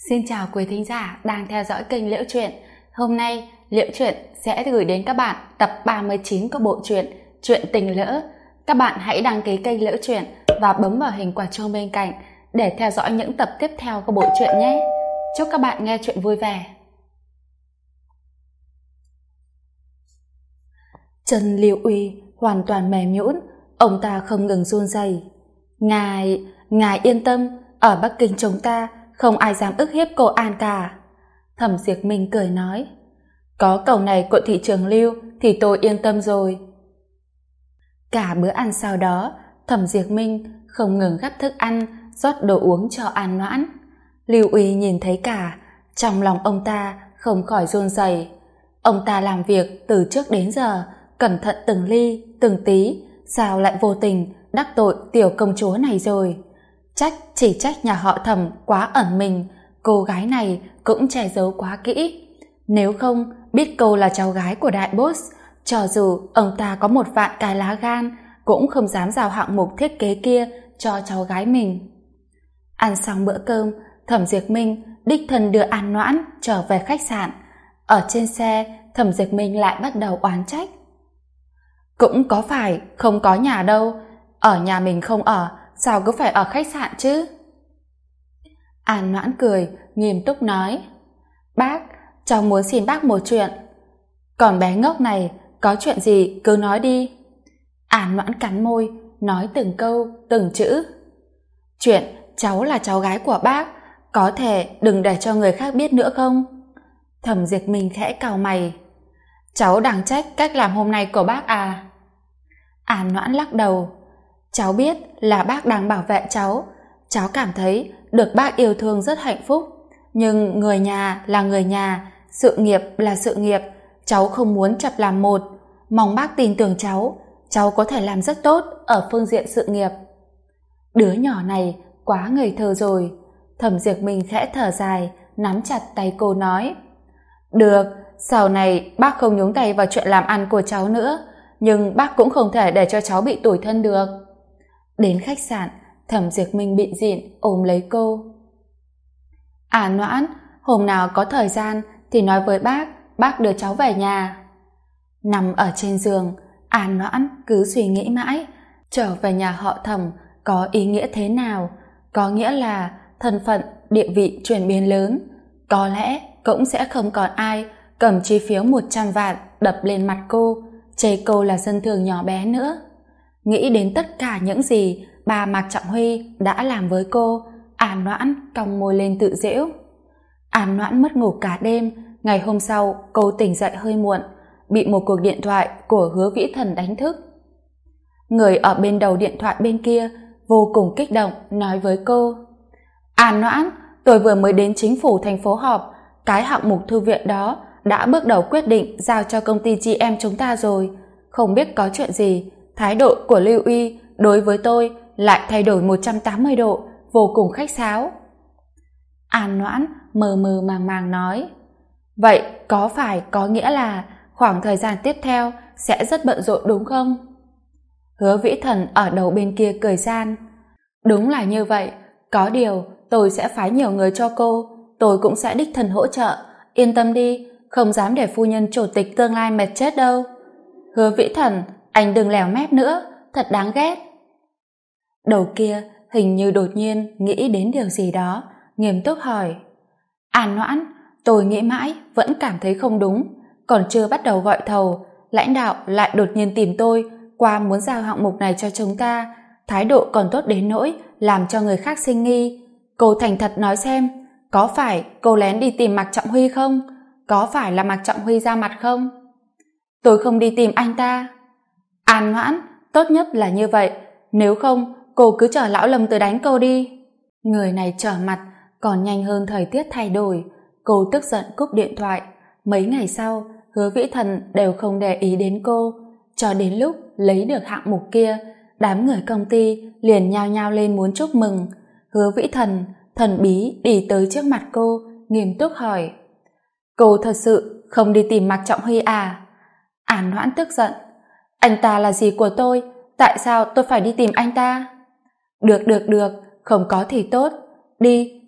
Xin chào quý thính giả đang theo dõi kênh Liễu Chuyện. Hôm nay, Liễu Chuyện sẽ gửi đến các bạn tập 39 của bộ truyện Chuyện Tình Lỡ. Các bạn hãy đăng ký kênh Liễu Chuyện và bấm vào hình quả chuông bên cạnh để theo dõi những tập tiếp theo của bộ truyện nhé. Chúc các bạn nghe chuyện vui vẻ. Chân Lưu Uy hoàn toàn mềm nhũn, ông ta không ngừng run rẩy. Ngài yên tâm, ở Bắc Kinh chúng ta không ai dám ức hiếp cô An cả. Thẩm Diệp Minh cười nói, có câu này của thị trường Lưu thì tôi yên tâm rồi. Cả bữa ăn sau đó, Thẩm Diệp Minh không ngừng gắp thức ăn, rót đồ uống cho An Noãn. Lưu Uy nhìn thấy cả, trong lòng ông ta không khỏi run rẩy. Ông ta làm việc từ trước đến giờ, cẩn thận từng ly, từng tí, sao lại vô tình đắc tội tiểu công chúa này rồi. Chỉ trách nhà họ Thẩm quá ẩn mình, cô gái này cũng che giấu quá kỹ. Nếu không biết cô là cháu gái của đại boss, cho dù ông ta có 1.000.000 cái lá gan cũng không dám giao hạng mục thiết kế kia cho cháu gái mình. Ăn xong bữa cơm, Thẩm Diệp Minh đích thân đưa An Noãn trở về khách sạn. Ở trên xe, Thẩm Diệp Minh lại bắt đầu oán trách. Cũng có phải không có nhà đâu, ở nhà mình không ở, sao cứ phải ở khách sạn chứ? An Noãn cười, nghiêm túc nói, bác, cháu muốn xin bác một chuyện. Còn bé ngốc này, có chuyện gì cứ nói đi. An Noãn cắn môi, nói từng câu, từng chữ. Chuyện cháu là cháu gái của bác, có thể đừng để cho người khác biết nữa không? Thẩm Diệp Minh khẽ cau mày. Cháu đáng trách cách làm hôm nay của bác à? An Noãn lắc đầu. Cháu biết là bác đang bảo vệ cháu, cháu cảm thấy được bác yêu thương rất hạnh phúc, nhưng người nhà là người nhà, sự nghiệp là sự nghiệp, cháu không muốn chập làm một, mong bác tin tưởng cháu có thể làm rất tốt ở phương diện sự nghiệp. Đứa nhỏ này quá ngây thơ rồi. Thẩm Diệp Minh khẽ thở dài, nắm chặt tay cô nói, được, sau này bác không nhúng tay vào chuyện làm ăn của cháu nữa, nhưng bác cũng không thể để cho cháu bị tủi thân được. Đến khách sạn, Thẩm Diệp Minh bịn dịn ôm lấy cô. An Noãn, hôm nào có thời gian thì nói với bác đưa cháu về nhà. Nằm ở trên giường, An Noãn cứ suy nghĩ mãi, trở về nhà họ Thẩm có ý nghĩa thế nào? Có nghĩa là thân phận, địa vị chuyển biến lớn, có lẽ cũng sẽ không còn ai cầm chi phiếu 100 vạn đập lên mặt cô, chê cô là dân thường nhỏ bé nữa. Nghĩ đến tất cả những gì bà Mạc Trọng Huy đã làm với cô, An Noãn cong môi lên tự giễu. An Noãn mất ngủ cả đêm. Ngày hôm sau cô tỉnh dậy hơi muộn, bị một cuộc điện thoại của Hứa Vĩ Thần đánh thức. Người ở bên đầu điện thoại bên kia vô cùng kích động nói với cô, An Noãn, tôi vừa mới đến chính phủ thành phố họp, cái hạng mục thư viện đó đã bước đầu quyết định giao cho công ty GM chúng ta rồi. Không biết có chuyện gì, thái độ của Lưu Uy đối với tôi lại thay đổi 180 độ, vô cùng khách sáo. An Noãn mờ mờ màng màng nói, vậy có phải có nghĩa là khoảng thời gian tiếp theo sẽ rất bận rộn đúng không? Hứa Vĩ Thần ở đầu bên kia cười gian, đúng là như vậy, có điều tôi sẽ phái nhiều người cho cô, tôi cũng sẽ đích thân hỗ trợ, yên tâm đi, không dám để phu nhân chủ tịch tương lai mệt chết đâu. Hứa Vĩ Thần, anh đừng lèo mép nữa, thật đáng ghét. Đầu kia hình như đột nhiên nghĩ đến điều gì đó, nghiêm túc hỏi, An Noãn, tôi nghĩ mãi vẫn cảm thấy không đúng, còn chưa bắt đầu gọi thầu, lãnh đạo lại đột nhiên tìm tôi qua muốn giao hạng mục này cho chúng ta, thái độ còn tốt đến nỗi làm cho người khác sinh nghi. Cô thành thật nói xem, có phải cô lén đi tìm Mạc Trọng Huy không? Có phải là Mạc Trọng Huy ra mặt không? Tôi không đi tìm anh ta. An Noãn, tốt nhất là như vậy, nếu không cô cứ chờ lão Lâm tới đánh cô đi. Người này trở mặt còn nhanh hơn thời tiết thay đổi. Cô tức giận cúp điện thoại. Mấy ngày sau, Hứa Vĩ Thần đều không để ý đến cô, cho đến lúc lấy được hạng mục kia, đám người công ty liền nhao nhao lên muốn chúc mừng. Hứa Vĩ Thần thần bí đi tới trước mặt cô, nghiêm túc hỏi, cô thật sự không đi tìm Mạc Trọng Huy à? An Noãn tức giận, anh ta là gì của tôi, tại sao tôi phải đi tìm anh ta? Được, không có thì tốt, đi,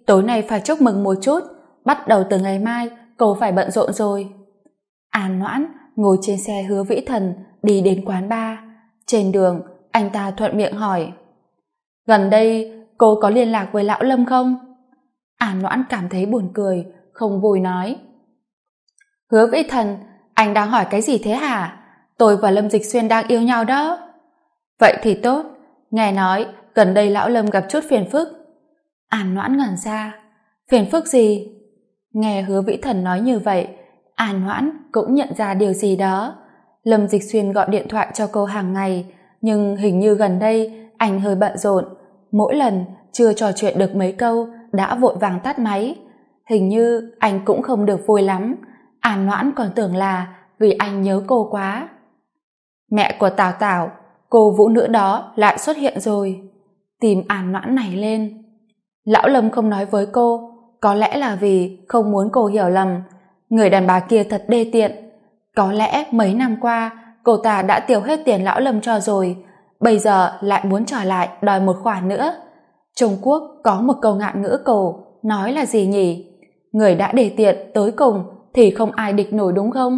tối nay phải chúc mừng một chút, bắt đầu từ ngày mai cô phải bận rộn rồi. An Noãn ngồi trên xe Hứa Vĩ Thần đi đến quán bar. Trên đường anh ta thuận miệng hỏi: gần đây cô có liên lạc với lão Lâm không? An Noãn cảm thấy buồn cười, không vui nói: Hứa Vĩ Thần, anh đang hỏi cái gì thế hả? Tôi và Lâm Dịch Xuyên đang yêu nhau đó. Vậy thì tốt, nghe nói gần đây lão Lâm gặp chút phiền phức. An Noãn ngẩn ra. Phiền phức gì? Nghe Hứa Vĩ Thần nói như vậy, An Noãn cũng nhận ra điều gì đó. Lâm Dịch Xuyên gọi điện thoại cho cô hàng ngày, nhưng hình như gần đây anh hơi bận rộn. Mỗi lần chưa trò chuyện được mấy câu đã vội vàng tắt máy. Hình như anh cũng không được vui lắm. An Noãn còn tưởng là vì anh nhớ cô quá. Mẹ của Tào Tào, cô vũ nữ đó lại xuất hiện rồi. Tim An Noãn nảy lên. Lão Lâm không nói với cô, có lẽ là vì không muốn cô hiểu lầm. Người đàn bà kia thật đê tiện. Có lẽ mấy năm qua cô ta đã tiêu hết tiền lão Lâm cho rồi, bây giờ lại muốn trở lại đòi một khoản nữa. Trung Quốc có một câu ngạn ngữ cổ nói là gì nhỉ? Người đã đê tiện tới cùng thì không ai địch nổi, đúng không?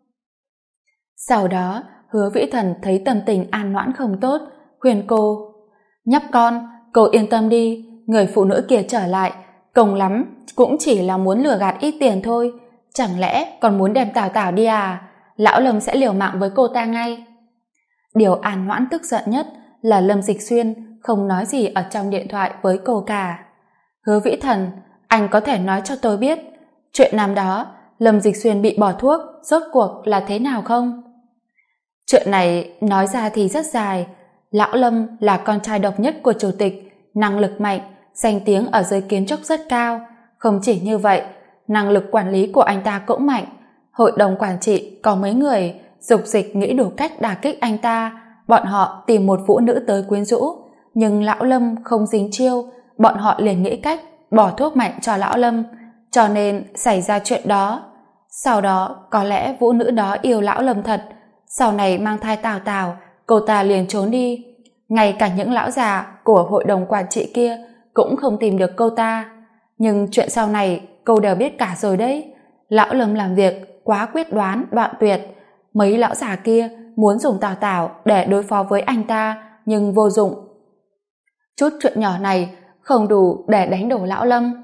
Sau đó Hứa Vĩ Thần thấy tâm tình An Noãn không tốt, khuyên cô: nhóc con, cô yên tâm đi, người phụ nữ kia trở lại cùng lắm cũng chỉ là muốn lừa gạt ít tiền thôi, chẳng lẽ còn muốn đem Tào Tào đi à? Lão Lâm sẽ liều mạng với cô ta ngay. Điều An Noãn tức giận nhất là Lâm Dịch Xuyên không nói gì ở trong điện thoại với cô cả. Hứa Vĩ Thần, anh có thể nói cho tôi biết chuyện năm đó Lâm Dịch Xuyên bị bỏ thuốc rốt cuộc là thế nào không? Chuyện này nói ra thì rất dài. Lão Lâm là con trai độc nhất của chủ tịch, năng lực mạnh, danh tiếng ở giới kiến trúc rất cao. Không chỉ như vậy, năng lực quản lý của anh ta cũng mạnh. Hội đồng quản trị có mấy người dục dịch nghĩ đủ cách đả kích anh ta. Bọn họ tìm một vũ nữ tới quyến rũ, nhưng lão Lâm không dính chiêu, bọn họ liền nghĩ cách bỏ thuốc mạnh cho lão Lâm, cho nên xảy ra chuyện đó. Sau đó có lẽ vũ nữ đó yêu lão Lâm thật, sau này mang thai Tào Tào, cô ta liền trốn đi. Ngay cả những lão già của hội đồng quản trị kia cũng không tìm được cô ta. Nhưng chuyện sau này cô đều biết cả rồi đấy. Lão Lâm làm việc quá quyết đoán, đoạn tuyệt. Mấy lão già kia muốn dùng Tào Tào để đối phó với anh ta, nhưng vô dụng. Chút chuyện nhỏ này không đủ để đánh đổ lão Lâm.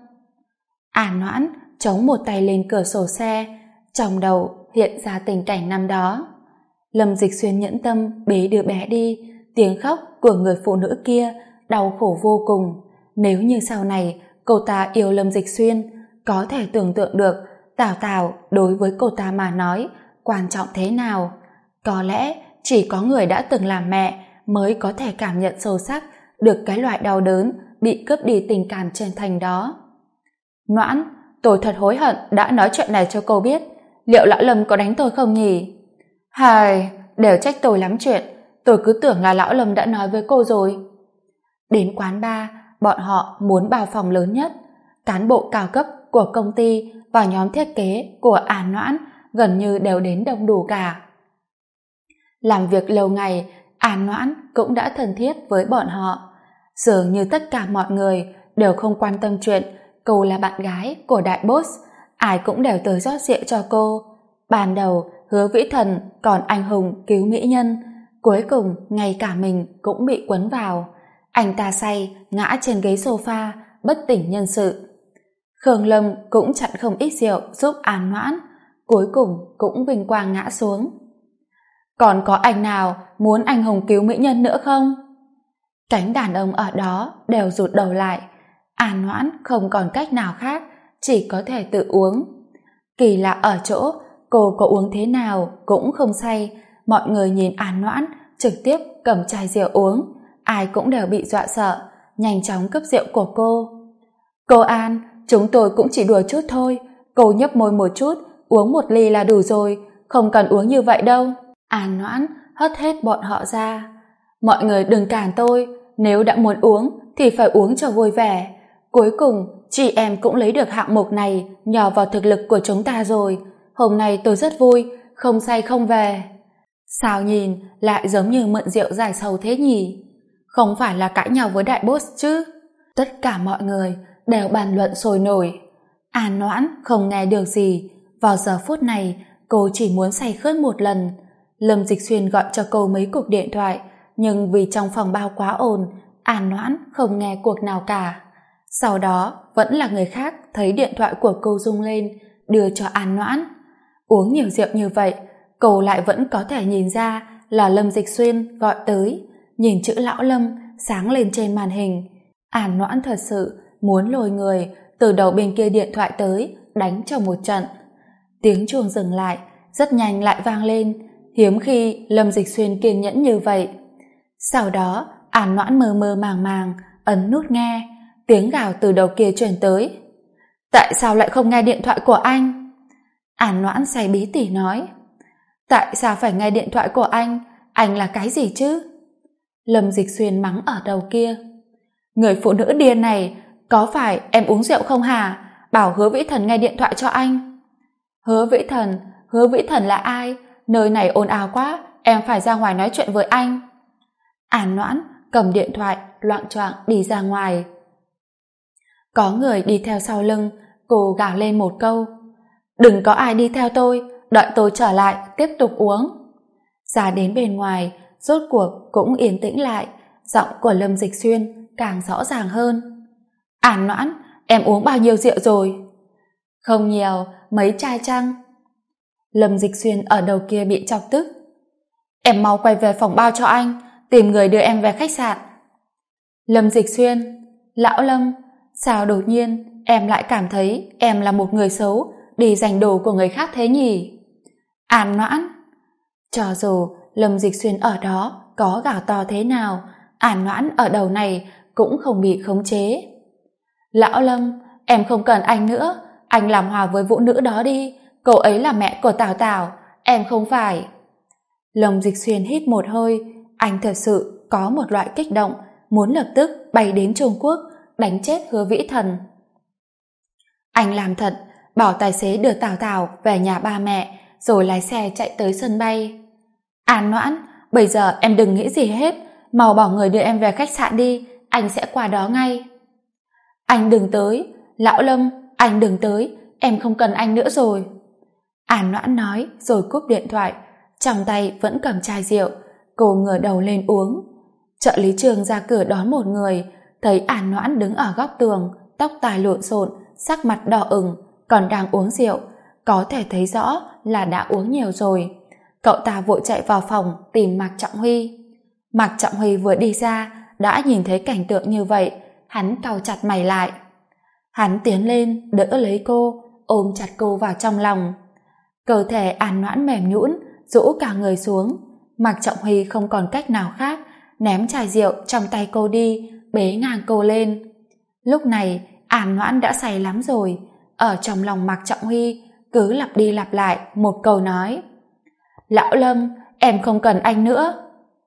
An Noãn chống một tay lên cửa sổ xe, trong đầu hiện ra tình cảnh năm đó. Lâm Dịch Xuyên nhẫn tâm bế đứa bé đi, tiếng khóc của người phụ nữ kia đau khổ vô cùng. Nếu như sau này cô ta yêu Lâm Dịch Xuyên, có thể tưởng tượng được Tào Tào đối với cô ta mà nói quan trọng thế nào. Có lẽ chỉ có người đã từng làm mẹ mới có thể cảm nhận sâu sắc được cái loại đau đớn bị cướp đi tình cảm chân thành đó. Noãn, tôi thật hối hận đã nói chuyện này cho cô biết. Liệu lão Lâm có đánh tôi không nhỉ? Hài, đều trách tôi lắm chuyện. Tôi cứ tưởng là lão Lâm đã nói với cô rồi. Đến quán bar, bọn họ muốn bao phòng lớn nhất. Cán bộ cao cấp của công ty và nhóm thiết kế của An Noãn gần như đều đến đông đủ cả. Làm việc lâu ngày, An Noãn cũng đã thân thiết với bọn họ. Dường như tất cả mọi người đều không quan tâm chuyện cô là bạn gái của đại boss, ai cũng đều tới rót rượu cho cô. Ban đầu Hứa Vĩ Thần còn anh hùng cứu mỹ nhân, cuối cùng ngay cả mình cũng bị quấn vào. Anh ta say ngã trên ghế sofa, bất tỉnh nhân sự. Khương Lâm cũng chặn không ít rượu giúp An Noãn, cuối cùng cũng vinh quang ngã xuống. Còn có anh nào muốn anh hùng cứu mỹ nhân nữa không? Cánh đàn ông ở đó đều rụt đầu lại. An Noãn không còn cách nào khác, chỉ có thể tự uống. Kỳ lạ ở chỗ cô có uống thế nào cũng không say. Mọi người nhìn An Noãn trực tiếp cầm chai rượu uống, ai cũng đều bị dọa sợ, nhanh chóng cướp rượu của cô. Cô An, chúng tôi cũng chỉ đùa chút thôi, cô nhấp môi một chút, uống một ly là đủ rồi, không cần uống như vậy đâu. An Noãn hất hết bọn họ ra. Mọi người đừng cản tôi, nếu đã muốn uống thì phải uống cho vui vẻ. Cuối cùng chị em cũng lấy được hạng mục này nhờ vào thực lực của chúng ta rồi. Hôm nay tôi rất vui, không say không về. Sao nhìn lại giống như mượn rượu giải sầu thế nhỉ? Không phải là cãi nhau với đại boss chứ? Tất cả mọi người đều bàn luận sôi nổi. An Noãn không nghe được gì. Vào giờ phút này, cô chỉ muốn say khướt một lần. Lâm Dịch Xuyên gọi cho cô mấy cuộc điện thoại, nhưng vì trong phòng bao quá ồn, An Noãn không nghe cuộc nào cả. Sau đó, vẫn là người khác thấy điện thoại của cô rung lên, đưa cho An Noãn. Uống nhiều rượu như vậy, cô lại vẫn có thể nhìn ra là Lâm Dịch Xuyên gọi tới. Nhìn chữ Lão Lâm sáng lên trên màn hình, An Noãn thật sự muốn lôi người từ đầu bên kia điện thoại tới đánh cho một trận. Tiếng chuông dừng lại, rất nhanh lại vang lên, hiếm khi Lâm Dịch Xuyên kiên nhẫn như vậy. Sau đó, An Noãn mơ mơ màng màng ấn nút nghe, tiếng gào từ đầu kia truyền tới. Tại sao lại không nghe điện thoại của anh? An Noãn say bí tỉ nói. Tại sao phải nghe điện thoại của anh? Anh là cái gì chứ? Lâm Dịch Xuyên mắng ở đầu kia. Người phụ nữ điên này, có phải em uống rượu không hả? Bảo Hứa Vĩ Thần nghe điện thoại cho anh. Hứa Vĩ Thần là ai? Nơi này ồn ào quá, em phải ra ngoài nói chuyện với anh. An Noãn cầm điện thoại loạng choạng đi ra ngoài. Có người đi theo sau lưng, cô gào lên một câu. Đừng có ai đi theo tôi, đợi tôi trở lại tiếp tục uống. Ra đến bên ngoài, rốt cuộc cũng yên tĩnh lại, giọng của Lâm Dịch Xuyên càng rõ ràng hơn. An Noãn, em uống bao nhiêu rượu rồi? Không nhiều, mấy chai chăng? Lâm Dịch Xuyên ở đầu kia bị chọc tức. Em mau quay về phòng bao cho anh, tìm người đưa em về khách sạn. Lâm Dịch Xuyên, Lão Lâm, sao đột nhiên em lại cảm thấy em là một người xấu đi giành đồ của người khác thế nhỉ? An Noãn. Cho dù Lâm Dịch Xuyên ở đó có gào to thế nào, An Noãn ở đầu này cũng không bị khống chế. Lão Lâm, em không cần anh nữa, anh làm hòa với vũ nữ đó đi, cô ấy là mẹ của Tào Tào, em không phải. Lâm Dịch Xuyên hít một hơi, anh thật sự có một loại kích động, muốn lập tức bay đến Trung Quốc, đánh chết Hứa Vĩ Thần. Anh làm thật, bảo tài xế đưa Tào Tào về nhà ba mẹ, rồi lái xe chạy tới sân bay. An Noãn, bây giờ em đừng nghĩ gì hết, mau bảo người đưa em về khách sạn đi, anh sẽ qua đó ngay. Anh đừng tới, Lão Lâm, anh đừng tới, em không cần anh nữa rồi. An Noãn nói rồi cúp điện thoại, trong tay vẫn cầm chai rượu, cô ngửa đầu lên uống. Trợ lý Trường ra cửa đón một người, thấy An Noãn đứng ở góc tường, tóc tai lộn xộn, sắc mặt đỏ ửng, còn đang uống rượu, có thể thấy rõ là đã uống nhiều rồi. Cậu ta vội chạy vào phòng tìm Mạc Trọng Huy. Mạc Trọng Huy vừa đi ra đã nhìn thấy cảnh tượng như vậy, hắn cau chặt mày lại. Hắn tiến lên đỡ lấy cô, ôm chặt cô vào trong lòng. Cơ thể An Noãn mềm nhũn, rũ cả người xuống. Mạc Trọng Huy không còn cách nào khác, ném chai rượu trong tay cô đi, bế ngang cô lên. Lúc này An Noãn đã say lắm rồi, ở trong lòng Mạc Trọng Huy cứ lặp đi lặp lại một câu nói. Lão Lâm, em không cần anh nữa.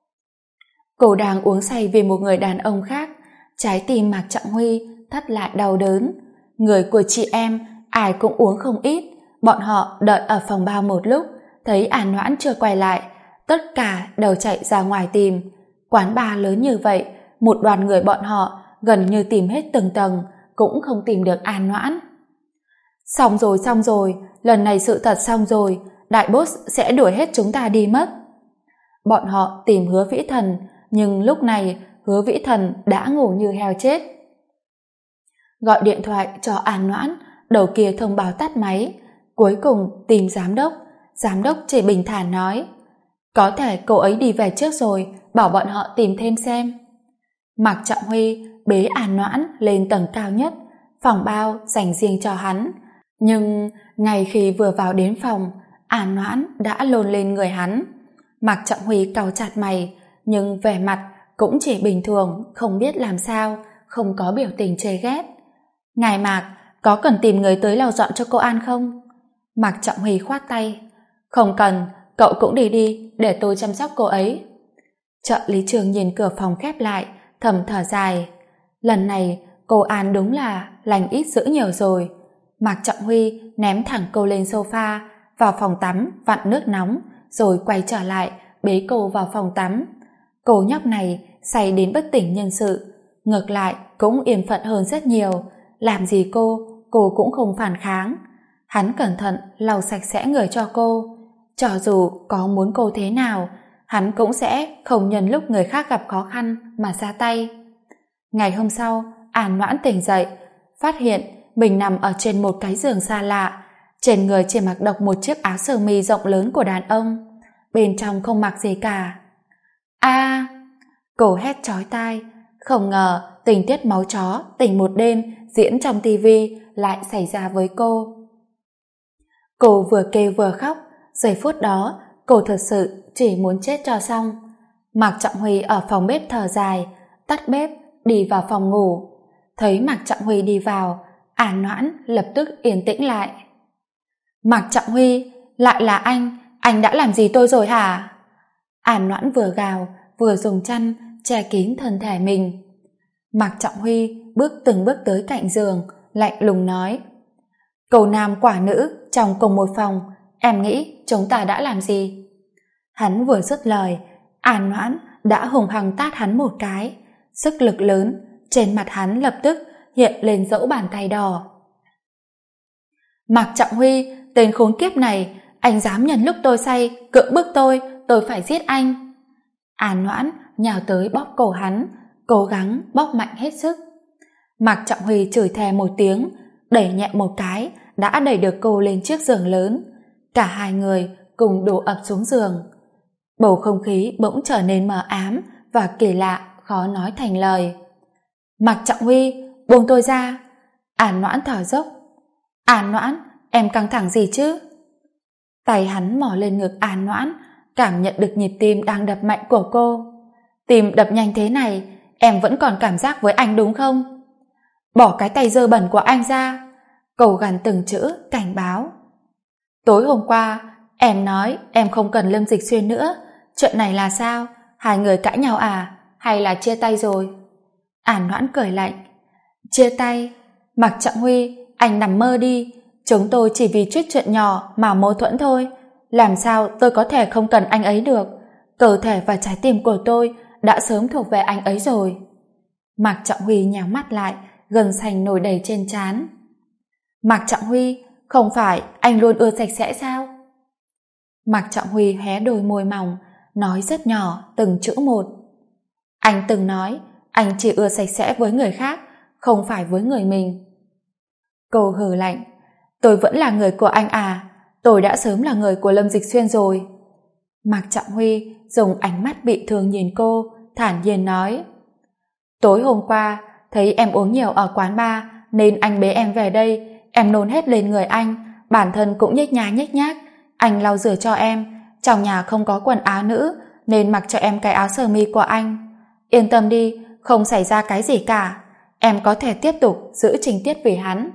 Cô đang uống say vì một người đàn ông khác, trái tim Mạc Trọng Huy thắt lại đau đớn. Người của chị em ai cũng uống không ít, bọn họ đợi ở phòng bao một lúc, thấy An Noãn chưa quay lại, tất cả đều chạy ra ngoài tìm. Quán bar lớn như vậy, một đoàn người bọn họ gần như tìm hết từng tầng, cũng không tìm được An Noãn. Xong rồi, lần này sự thật xong rồi, đại boss sẽ đuổi hết chúng ta đi mất. Bọn họ tìm Hứa Vĩ Thần, nhưng lúc này Hứa Vĩ Thần đã ngủ như heo chết. Gọi điện thoại cho An Noãn, đầu kia thông báo tắt máy. Cuối cùng tìm giám đốc chỉ bình thản nói, có thể cô ấy đi về trước rồi, bảo bọn họ tìm thêm xem. Mạc Trọng Huy bế An Noãn lên tầng cao nhất, phòng bao dành riêng cho hắn. Nhưng ngay khi vừa vào đến phòng, An Noãn đã lồn lên người hắn. Mạc Trọng Huy cau chặt mày, nhưng vẻ mặt cũng chỉ bình thường, không biết làm sao, không có biểu tình chê ghét. Ngài Mạc, có cần tìm người tới lau dọn cho cô An không? Mạc Trọng Huy khoát tay. Không cần, cậu cũng đi, để tôi chăm sóc cô ấy. Trợ lý Trường nhìn cửa phòng khép lại, thầm thở dài. Lần này cô An đúng là lành ít dữ nhiều rồi. Mạc Trọng Huy ném thẳng cô lên sofa, vào phòng tắm vặn nước nóng, rồi quay trở lại bế cô vào phòng tắm. Cô nhóc này say đến bất tỉnh nhân sự, ngược lại cũng yên phận hơn rất nhiều. làm gì cô cũng không phản kháng. Hắn cẩn thận lau sạch sẽ người cho cô. Cho dù có muốn cô thế nào, hắn cũng sẽ không nhân lúc người khác gặp khó khăn mà ra tay. Ngày hôm sau, An Noãn tỉnh dậy, phát hiện mình nằm ở trên một cái giường xa lạ. Trên người chỉ mặc độc một chiếc áo sơ mi rộng lớn của đàn ông, bên trong không mặc gì cả. A! Cô hét chói tai. Không ngờ tình tiết máu chó tỉnh một đêm diễn trong tivi lại xảy ra với cô. Cô vừa kêu vừa khóc. Giây phút đó cô thật sự chỉ muốn chết cho xong. Mạc Trọng Huy ở phòng bếp thở dài, tắt bếp, đi vào phòng ngủ. Thấy Mạc Trọng Huy đi vào, An Noãn lập tức yên tĩnh lại. Mạc Trọng Huy, lại là anh đã làm gì tôi rồi hả? An Noãn vừa gào, vừa dùng chăn che kín thân thể mình. Mạc Trọng Huy từng bước tới cạnh giường, lạnh lùng nói: Cầu nam quả nữ trong cùng một phòng, em nghĩ chúng ta đã làm gì? Hắn vừa dứt lời, An Noãn đã hùng hăng tát hắn một cái. Sức lực lớn, trên mặt hắn lập tức hiện lên dấu bàn tay đỏ. Mạc Trọng Huy, tên khốn kiếp này, anh dám nhân lúc tôi say cưỡng bức tôi phải giết anh. An Noãn nhào tới bóp cổ hắn, cố gắng bóp mạnh hết sức. Mạc Trọng Huy chửi thề một tiếng, đẩy nhẹ một cái đã đẩy được cô lên chiếc giường lớn. Cả hai người cùng đổ ập xuống giường. Bầu không khí bỗng trở nên mờ ám và kỳ lạ, khó nói thành lời. Mạc Trọng Huy, buông tôi ra. An Noãn thở dốc. An Noãn, em căng thẳng gì chứ? Tay hắn mò lên ngực An Noãn, cảm nhận được nhịp tim đang đập mạnh của cô. Tim đập nhanh thế này, em vẫn còn cảm giác với anh đúng không? Bỏ cái tay dơ bẩn của anh ra. Cô gằn từng chữ cảnh báo. Tối hôm qua em nói em không cần Lâm Dịch Xuyên nữa. Chuyện này là sao? Hai người cãi nhau à? Hay là chia tay rồi? An Noãn cười lạnh. Chia tay? Mạc Trọng Huy, anh nằm mơ đi. Chúng tôi chỉ vì chuyện nhỏ mà mâu thuẫn thôi. Làm sao tôi có thể không cần anh ấy được? Cơ thể và trái tim của tôi đã sớm thuộc về anh ấy rồi. Mạc Trọng Huy nhắm mắt lại, gân xanh nổi đầy trên trán. Mạc Trọng Huy, không phải anh luôn ưa sạch sẽ sao? Mạc Trọng Huy hé đôi môi mỏng, nói rất nhỏ từng chữ một. Anh từng nói anh chỉ ưa sạch sẽ với người khác, không phải với người mình. Cô hừ lạnh. Tôi vẫn là người của anh à? Tôi đã sớm là người của Lâm Dịch Xuyên rồi. Mạc Trọng Huy dùng ánh mắt bị thương nhìn cô, thản nhiên nói. Tối hôm qua thấy em uống nhiều ở quán bar nên anh bế em về đây. Em nôn hết lên người anh, bản thân cũng nhếch nhác. Anh lau rửa cho em, trong nhà không có quần áo nữ nên mặc cho em cái áo sơ mi của anh. Yên tâm đi, không xảy ra cái gì cả. Em có thể tiếp tục giữ情tiết vì hắn.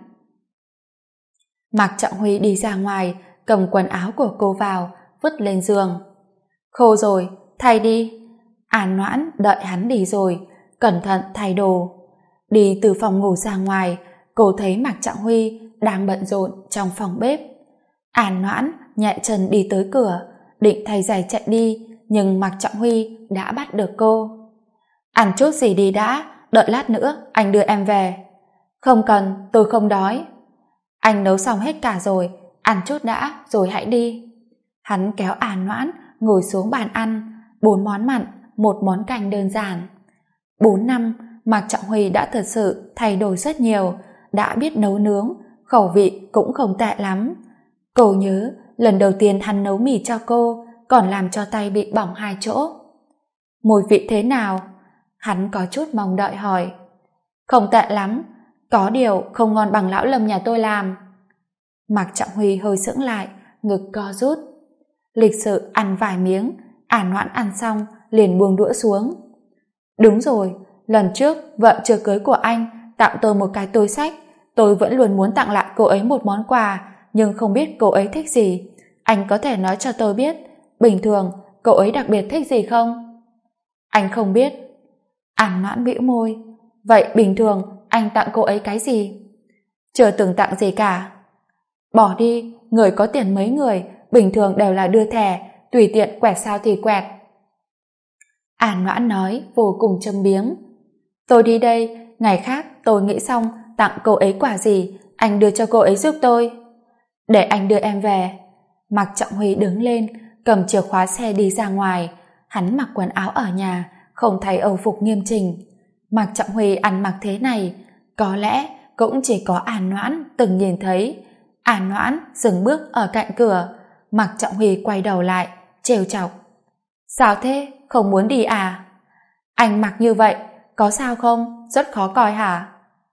Mạc Trọng Huy đi ra ngoài, cầm quần áo của cô vào, vứt lên giường. Khô rồi, thay đi. An Noãn đợi hắn đi rồi, cẩn thận thay đồ. Đi từ phòng ngủ ra ngoài, cô thấy Mạc Trọng Huy đang bận rộn trong phòng bếp. An Noãn nhẹ chân đi tới cửa, định thay giày chạy đi, nhưng Mạc Trọng Huy đã bắt được cô. Ăn chút gì đi đã, đợi lát nữa anh đưa em về. Không cần, tôi không đói. Anh nấu xong hết cả rồi, ăn chút đã rồi hãy đi. Hắn kéo An Noãn ngồi xuống bàn ăn, 4 món mặn, 1 món canh đơn giản. 4 năm, Mạc Trọng Huy đã thật sự thay đổi rất nhiều, đã biết nấu nướng, khẩu vị cũng không tệ lắm. Cô nhớ lần đầu tiên hắn nấu mì cho cô còn làm cho tay bị bỏng 2 chỗ. Mùi vị thế nào? Hắn có chút mong đợi hỏi. Không tệ lắm, có điều không ngon bằng lão Lâm nhà tôi làm. Mạc Trọng Huy hơi sững lại, ngực co rút. Lịch sự ăn vài miếng, An Noãn ăn xong liền buông đũa xuống. Đúng rồi, lần trước vợ chưa cưới của anh tặng tôi một cái túi xách, tôi vẫn luôn muốn tặng lại cô ấy một món quà, nhưng không biết cô ấy thích gì. Anh có thể nói cho tôi biết, bình thường cô ấy đặc biệt thích gì không? Anh không biết. An Noãn bĩu môi. Vậy bình thường anh tặng cô ấy cái gì? Chưa từng tặng gì cả. Bỏ đi, người có tiền mấy người bình thường đều là đưa thẻ, tùy tiện quẹt sao thì quẹt. An Noãn nói vô cùng châm biếng. Tôi đi đây, ngày khác tôi nghĩ xong tặng cô ấy quà gì, anh đưa cho cô ấy giúp tôi. Để anh đưa em về. Mạc Trọng Huy đứng lên, cầm chìa khóa xe đi ra ngoài. Hắn mặc quần áo ở nhà, không thay âu phục nghiêm chỉnh. Mạc Trọng Huy ăn mặc thế này, có lẽ cũng chỉ có An Noãn từng nhìn thấy. An Noãn dừng bước ở cạnh cửa. Mạc Trọng Huy quay đầu lại, trêu chọc. Sao thế, không muốn đi à? Anh mặc như vậy, có sao không? Rất khó coi hả?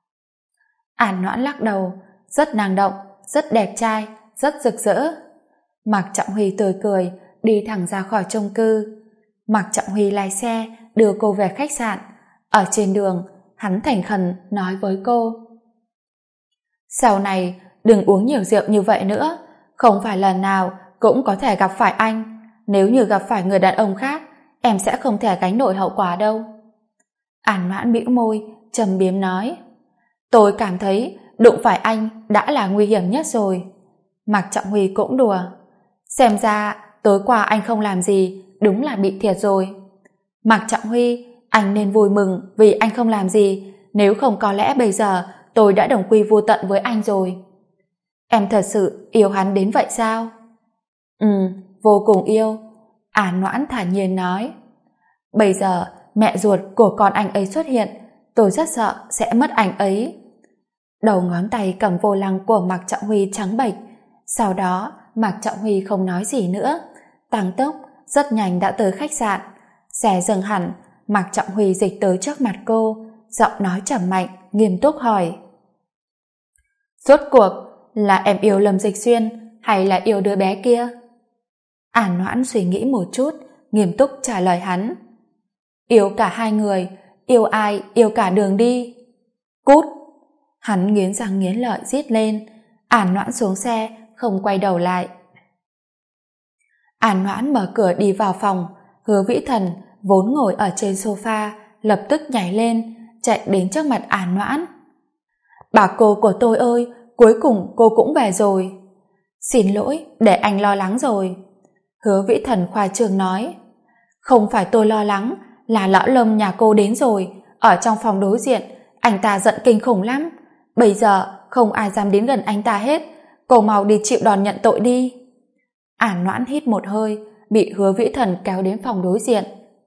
An Noãn lắc đầu, rất năng động, rất đẹp trai, rất rực rỡ. Mạc Trọng Huy tươi cười, đi thẳng ra khỏi chung cư. Mạc Trọng Huy lái xe, đưa cô về khách sạn. Ở trên đường, hắn thành khẩn nói với cô. Sau này, đừng uống nhiều rượu như vậy nữa. Không phải lần nào cũng có thể gặp phải anh. Nếu như gặp phải người đàn ông khác, em sẽ không thể gánh nổi hậu quả đâu. An Noãn bĩu môi, trầm biếm nói. Tôi cảm thấy đụng phải anh đã là nguy hiểm nhất rồi. Mạc Trọng Huy cũng đùa. Xem ra tối qua anh không làm gì, đúng là bị thiệt rồi. Mạc Trọng Huy, anh nên vui mừng vì anh không làm gì, nếu không có lẽ bây giờ tôi đã đồng quy vô tận với anh rồi. Em thật sự yêu hắn đến vậy sao? Vô cùng yêu. An Noãn thản nhiên nói. Bây giờ mẹ ruột của con anh ấy xuất hiện, tôi rất sợ sẽ mất anh ấy. Đầu ngón tay cầm vô lăng của Mạc Trọng Huy trắng bệch. Sau đó Mạc Trọng Huy không nói gì nữa, tăng tốc rất nhanh đã tới khách sạn. Xe dừng hẳn, Mạc Trọng Huy dịch tới trước mặt cô, giọng nói trầm mạnh, nghiêm túc hỏi. Rốt cuộc là em yêu Lâm Dịch Xuyên hay là yêu đứa bé kia? An Noãn suy nghĩ một chút, nghiêm túc trả lời hắn. Yêu cả hai người, yêu ai yêu cả đường đi. Cút! Hắn nghiến răng nghiến lợi rít lên. An Noãn xuống xe, không quay đầu lại. An Noãn mở cửa đi vào phòng. Hứa Vĩ Thần vốn ngồi ở trên sofa lập tức nhảy lên, chạy đến trước mặt An Noãn. Bà cô của tôi ơi, cuối cùng cô cũng về rồi. Xin lỗi, để anh lo lắng rồi. Hứa Vĩ Thần khoa trương nói. Không phải tôi lo lắng, là lão Lâm nhà cô đến rồi. Ở trong phòng đối diện, anh ta giận kinh khủng lắm. Bây giờ không ai dám đến gần anh ta hết. Cô mau đi chịu đòn nhận tội đi. An Noãn hít một hơi, bị Hứa Vĩ Thần kéo đến phòng đối diện.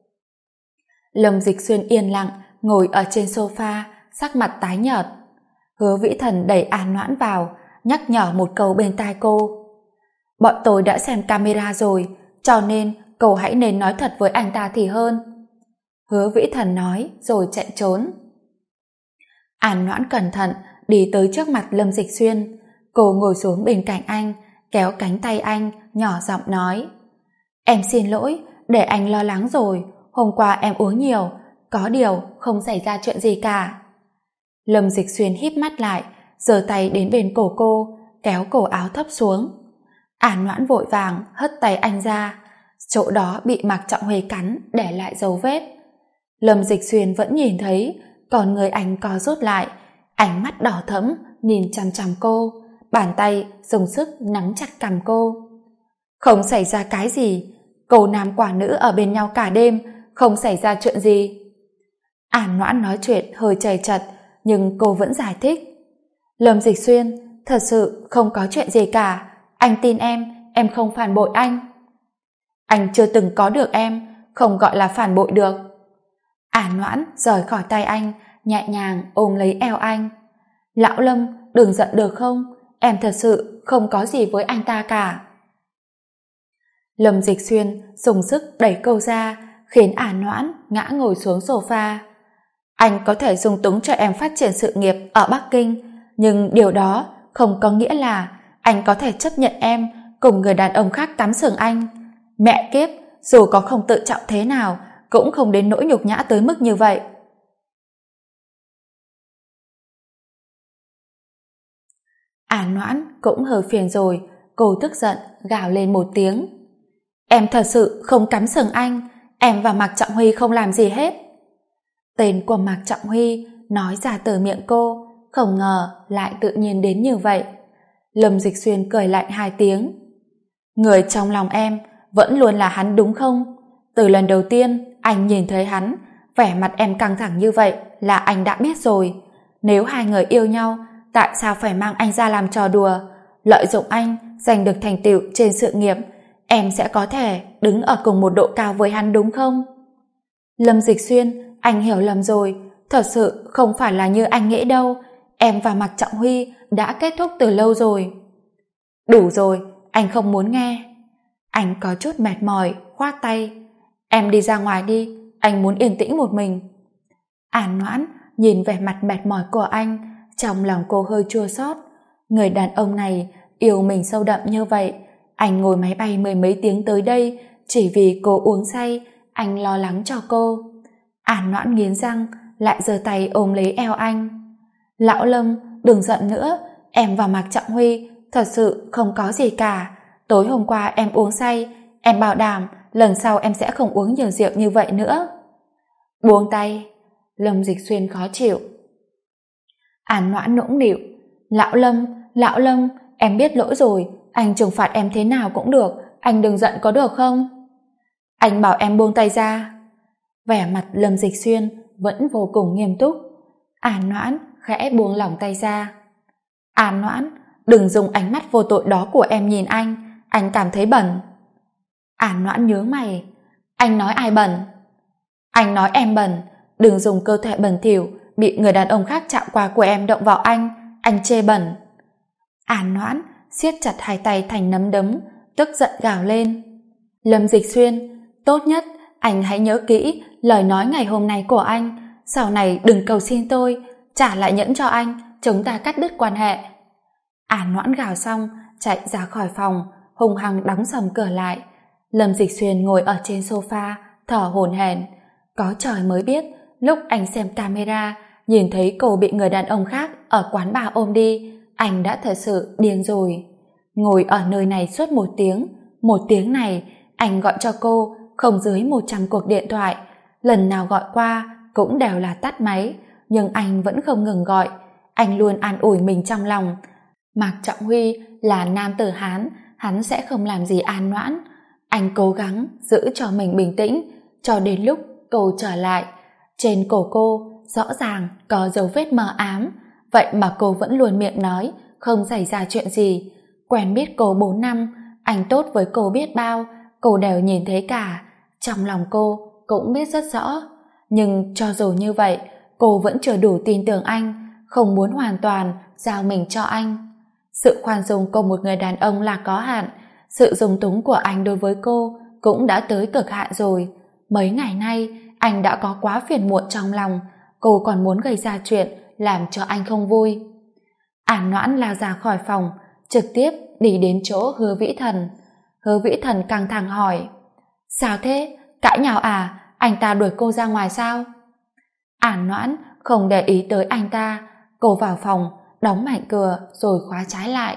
Lâm Dịch Xuyên yên lặng ngồi ở trên sofa, sắc mặt tái nhợt. Hứa Vĩ Thần đẩy An Noãn vào, nhắc nhở một câu bên tai cô. Bọn tôi đã xem camera rồi, cho nên cô hãy nên nói thật với anh ta thì hơn. Hứa Vĩ Thần nói rồi chạy trốn. An Noãn cẩn thận đi tới trước mặt Lâm Dịch Xuyên. Cô ngồi xuống bên cạnh anh, kéo cánh tay anh, nhỏ giọng nói. Em xin lỗi, để anh lo lắng rồi. Hôm qua em uống nhiều, có điều không xảy ra chuyện gì cả. Lâm Dịch Xuyên híp mắt lại, giơ tay đến bên cổ cô, kéo cổ áo thấp xuống. An Noãn vội vàng hất tay anh ra, chỗ đó bị Mạc Trọng Huy cắn để lại dấu vết. Lâm Dịch Xuyên vẫn nhìn thấy, còn người anh co rút lại, ánh mắt đỏ thẫm nhìn chằm chằm cô, bàn tay dùng sức nắm chặt cằm cô. Không xảy ra cái gì, cô nam quả nữ ở bên nhau cả đêm, không xảy ra chuyện gì. An Noãn nói chuyện hơi chầy chật, nhưng cô vẫn giải thích. Lâm Dịch Xuyên, thật sự không có chuyện gì cả. Anh tin em không phản bội anh. Anh chưa từng có được em, không gọi là phản bội được. An Noãn rời khỏi tay anh, nhẹ nhàng ôm lấy eo anh. Lão Lâm, đừng giận được không? Em thật sự không có gì với anh ta cả. Lâm Dịch Xuyên dùng sức đẩy cô ra, khiến An Noãn ngã ngồi xuống sofa. Anh có thể dung túng cho em phát triển sự nghiệp ở Bắc Kinh, nhưng điều đó không có nghĩa là anh có thể chấp nhận em cùng người đàn ông khác cắm sừng anh. Mẹ kiếp, dù có không tự trọng thế nào, cũng không đến nỗi nhục nhã tới mức như vậy. An Noãn cũng hơi phiền rồi, cô tức giận gào lên một tiếng. Em thật sự không cắm sừng anh, em và Mạc Trọng Huy không làm gì hết. Tên của Mạc Trọng Huy nói ra từ miệng cô, không ngờ lại tự nhiên đến như vậy. Lâm Dịch Xuyên cười lạnh hai tiếng. Người trong lòng em vẫn luôn là hắn đúng không? Từ lần đầu tiên anh nhìn thấy hắn, vẻ mặt em căng thẳng như vậy là anh đã biết rồi. Nếu hai người yêu nhau, tại sao phải mang anh ra làm trò đùa, lợi dụng anh giành được thành tựu trên sự nghiệp? Em sẽ có thể đứng ở cùng một độ cao với hắn đúng không? Lâm Dịch Xuyên, anh hiểu lầm rồi, thật sự không phải là như anh nghĩ đâu. Em và Mạc Trọng Huy đã kết thúc từ lâu rồi. Đủ rồi, anh không muốn nghe. Anh có chút mệt mỏi, khoát tay. Em đi ra ngoài đi, anh muốn yên tĩnh một mình. An Noãn nhìn vẻ mặt mệt mỏi của anh, trong lòng cô hơi chua xót. Người đàn ông này yêu mình sâu đậm như vậy, anh ngồi máy bay mười mấy tiếng tới đây chỉ vì cô uống say, anh lo lắng cho cô. An Noãn nghiến răng, lại giơ tay ôm lấy eo anh. Lão Lâm, đừng giận nữa, em và Mạc Trọng Huy thật sự không có gì cả. Tối hôm qua em uống say, em bảo đảm lần sau em sẽ không uống nhiều rượu như vậy nữa. Buông tay. Lâm Dịch Xuyên khó chịu. An Noãn nũng nịu. Lão Lâm, em biết lỗi rồi, anh trừng phạt em thế nào cũng được, anh đừng giận có được không? Anh bảo em buông tay ra. Vẻ mặt Lâm Dịch Xuyên vẫn vô cùng nghiêm túc. An Noãn khẽ buông lỏng tay ra. An Noãn, đừng dùng ánh mắt vô tội đó của em nhìn anh cảm thấy bẩn. An Noãn nhướng mày. Anh nói ai bẩn? Anh nói em bẩn, đừng dùng cơ thể bẩn thỉu bị người đàn ông khác chạm qua của em động vào anh chê bẩn. An Noãn siết chặt hai tay thành nắm đấm, tức giận gào lên. Lâm Dịch Xuyên, tốt nhất anh hãy nhớ kỹ lời nói ngày hôm nay của anh, sau này đừng cầu xin tôi, trả lại nhẫn cho anh, chúng ta cắt đứt quan hệ. An Noãn gào xong, chạy ra khỏi phòng, hung hăng đóng sầm cửa lại. Lâm Dịch Xuyên ngồi ở trên sofa, thở hổn hển. Có trời mới biết, lúc anh xem camera, nhìn thấy cô bị người đàn ông khác ở quán bar ôm đi, anh đã thật sự điên rồi. Ngồi ở nơi này suốt một tiếng này, anh gọi cho cô không dưới 100 cuộc điện thoại. Lần nào gọi qua cũng đều là tắt máy, nhưng anh vẫn không ngừng gọi. Anh luôn an ủi mình trong lòng. Mạc Trọng Huy là nam tử Hán, hắn sẽ không làm gì An Noãn. Anh cố gắng giữ cho mình bình tĩnh, cho đến lúc cô trở lại. Trên cổ cô rõ ràng có dấu vết mờ ám, vậy mà cô vẫn luôn miệng nói không xảy ra chuyện gì. Quen biết cô 4 năm, anh tốt với cô biết bao, cô đều nhìn thấy cả. Trong lòng cô cũng biết rất rõ, nhưng cho dù như vậy, cô vẫn chưa đủ tin tưởng anh, không muốn hoàn toàn giao mình cho anh. Sự khoan dung của một người đàn ông là có hạn, sự dung túng của anh đối với cô cũng đã tới cực hạn rồi. Mấy ngày nay anh đã có quá phiền muộn trong lòng, cô còn muốn gây ra chuyện làm cho anh không vui. An Noãn lao ra khỏi phòng, trực tiếp đi đến chỗ Hứa Vĩ Thần. Hứa Vĩ Thần căng thẳng hỏi: sao thế, cãi nhau à, anh ta đuổi cô ra ngoài sao? An Noãn không để ý tới anh ta, cô vào phòng đóng mạnh cửa rồi khóa trái lại.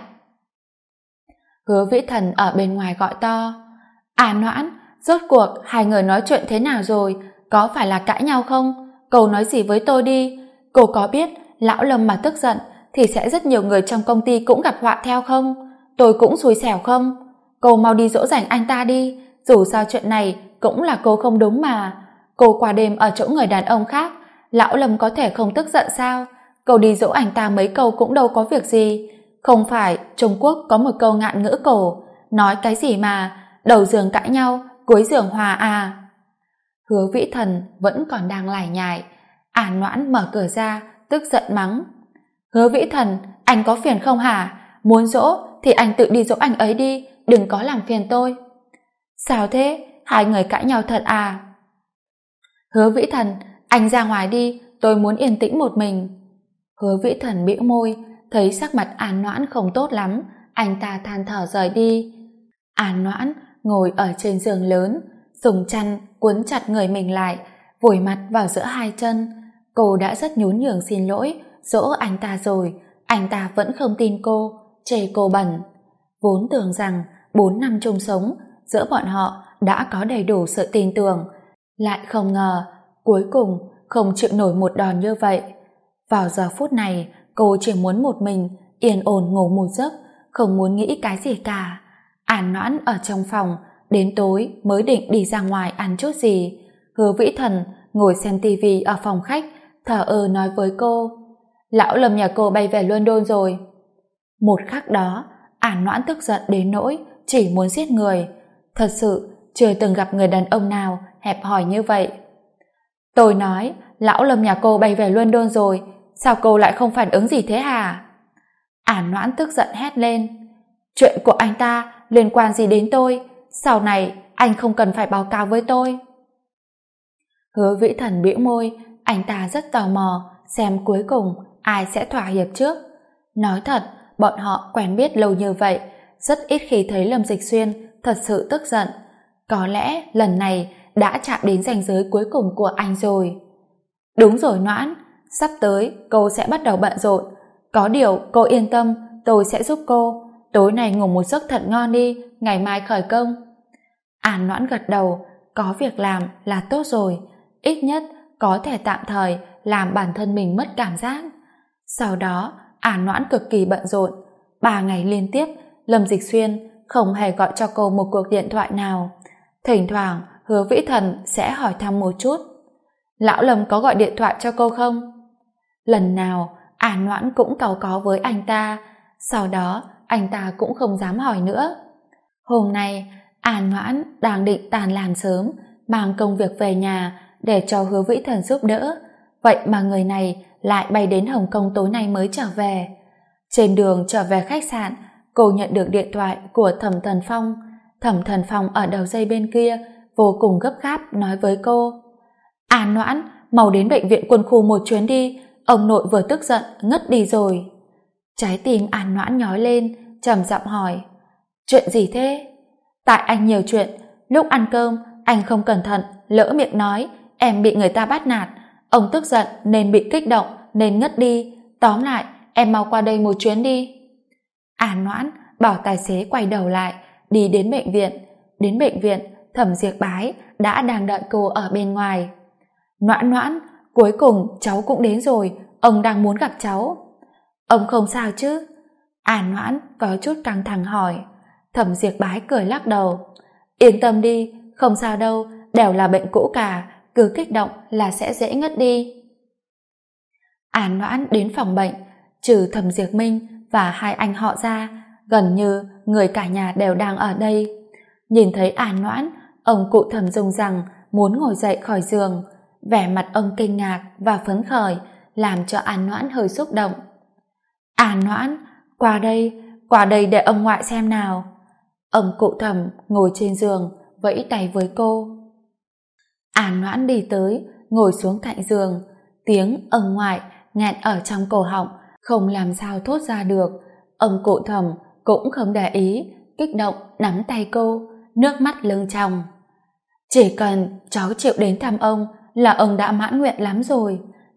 Hứa Vĩ Thần ở bên ngoài gọi to: An Noãn, rốt cuộc hai người nói chuyện thế nào rồi, có phải là cãi nhau không? Cô nói gì với tôi đi. Cô có biết lão Lâm mà tức giận thì sẽ rất nhiều người trong công ty cũng gặp họa theo không? Tôi cũng xui xẻo không? Cô mau đi dỗ dành anh ta đi, dù sao chuyện này cũng là cô không đúng mà. Cô qua đêm ở chỗ người đàn ông khác, lão Lâm có thể không tức giận sao? Cô đi dỗ anh ta mấy câu cũng đâu có việc gì. Không phải Trung Quốc có một câu ngạn ngữ cổ, nói cái gì mà đầu giường cãi nhau, cuối giường hòa à? Hứa Vĩ Thần vẫn còn đang lải nhải. An Noãn mở cửa ra, tức giận mắng: Hứa Vĩ Thần, anh có phiền không hả? Muốn dỗ thì anh tự đi dỗ anh ấy đi, đừng có làm phiền tôi. Sao thế? Hai người cãi nhau thật à? Hứa Vĩ Thần, anh ra ngoài đi, tôi muốn yên tĩnh một mình. Hứa Vĩ Thần bĩu môi, thấy sắc mặt An Noãn không tốt lắm, anh ta than thở rời đi. An Noãn ngồi ở trên giường lớn, dùng chăn cuốn chặt người mình lại, vùi mặt vào giữa hai chân. Cô đã rất nhún nhường xin lỗi, dỗ anh ta rồi, anh ta vẫn không tin cô, chê cô bẩn. Vốn tưởng rằng 4 năm chung sống, giữa bọn họ đã có đầy đủ sự tin tưởng, lại không ngờ cuối cùng không chịu nổi một đòn như vậy. Vào giờ phút này, cô chỉ muốn một mình yên ổn ngủ một giấc, không muốn nghĩ cái gì cả. An Noãn ở trong phòng, đến tối mới định đi ra ngoài ăn chút gì. Hứa Vĩ Thần ngồi xem tivi ở phòng khách, thờ ơ nói với cô: Lão Lâm nhà cô bay về London rồi. Một khắc đó, An Noãn tức giận đến nỗi chỉ muốn giết người. Thật sự chưa từng gặp người đàn ông nào hẹp hòi như vậy. Tôi nói Lão Lâm nhà cô bay về London rồi, sao cô lại không phản ứng gì thế hả? An Noãn tức giận hét lên. Chuyện của anh ta liên quan gì đến tôi? Sau này anh không cần phải báo cáo với tôi. Hứa Vĩ Thần bĩu môi, anh ta rất tò mò xem cuối cùng ai sẽ thỏa hiệp trước. Nói thật, bọn họ quen biết lâu như vậy, rất ít khi thấy Lâm Dịch Xuyên thật sự tức giận. Có lẽ lần này đã chạm đến ranh giới cuối cùng của anh rồi. Đúng rồi Noãn, sắp tới cô sẽ bắt đầu bận rộn. Có điều cô yên tâm, tôi sẽ giúp cô. Tối nay ngủ một giấc thật ngon đi, ngày mai khởi công. An Noãn gật đầu, có việc làm là tốt rồi. Ít nhất có thể tạm thời làm bản thân mình mất cảm giác. Sau đó, An Noãn cực kỳ bận rộn. 3 ngày liên tiếp, Lâm Dịch Xuyên không hề gọi cho cô một cuộc điện thoại nào. Thỉnh thoảng, Hứa Vĩ Thần sẽ hỏi thăm một chút. Lão Lâm có gọi điện thoại cho cô không? Lần nào, An Noãn cũng cau có với anh ta. Sau đó, anh ta cũng không dám hỏi nữa. Hôm nay, An Noãn đang định tàn làm sớm, mang công việc về nhà để cho Hứa Vĩ Thần giúp đỡ. Vậy mà người này lại bay đến Hồng Kông tối nay mới trở về. Trên đường trở về khách sạn, cô nhận được điện thoại của Thẩm Thần Phong. Thẩm Thần Phong ở đầu dây bên kia vô cùng gấp gáp nói với cô. An Noãn, mau đến bệnh viện quân khu một chuyến đi, ông nội vừa tức giận ngất đi rồi. Trái tim An Noãn nhói lên, trầm giọng hỏi. Chuyện gì thế? Tại anh nhiều chuyện, lúc ăn cơm anh không cẩn thận lỡ miệng nói em bị người ta bắt nạt, ông tức giận nên bị kích động nên ngất đi. Tóm lại em mau qua đây một chuyến đi. An Noãn bảo tài xế quay đầu lại đi đến bệnh viện. Đến bệnh viện, Thẩm Diệp Bái đã đang đợi cô ở bên ngoài. Noãn Noãn, cuối cùng cháu cũng đến rồi, ông đang muốn gặp cháu. Ông không sao chứ? An Noãn có chút căng thẳng hỏi. Thẩm Diệp Bái cười lắc đầu. Yên tâm đi, không sao đâu, đều là bệnh cũ cả, cứ kích động là sẽ dễ ngất đi. An Noãn đến phòng bệnh, trừ Thẩm Diệp Minh và 2 anh họ ra, gần như người cả nhà đều đang ở đây. Nhìn thấy An Noãn, ông cụ Thẩm dùng rằng muốn ngồi dậy khỏi giường, vẻ mặt ông kinh ngạc và phấn khởi làm cho An Noãn hơi xúc động. An Noãn, qua đây để ông ngoại xem nào. Ông cụ Thẩm ngồi trên giường vẫy tay với cô. An Noãn đi tới, ngồi xuống cạnh giường. Tiếng ông ngoại nghẹn ở trong cổ họng, không làm sao thốt ra được. Ông cụ Thẩm cũng không để ý, kích động nắm tay cô, nước mắt lưng tròng. Chỉ cần cháu chịu đến thăm ông là ông đã mãn nguyện lắm rồi.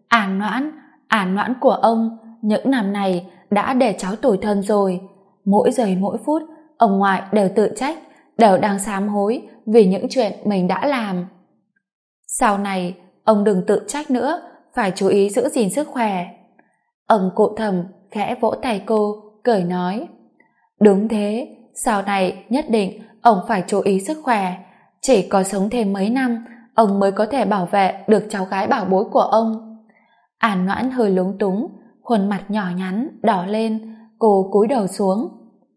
An Noãn của ông những năm này đã để cháu tủi thân rồi. Mỗi giây mỗi phút ông ngoại đều tự trách, đều đang sám hối vì những chuyện mình đã làm. Sau này ông đừng tự trách nữa, phải chú ý giữ gìn sức khỏe. Ông cụ Thẩm khẽ vỗ tay cô, cười nói. Đúng thế, sau này nhất định ông phải chú ý sức khỏe. Chỉ có sống thêm mấy năm, ông mới có thể bảo vệ được cháu gái bảo bối của ông. An Noãn hơi lúng túng, khuôn mặt nhỏ nhắn đỏ lên, cô cúi đầu xuống.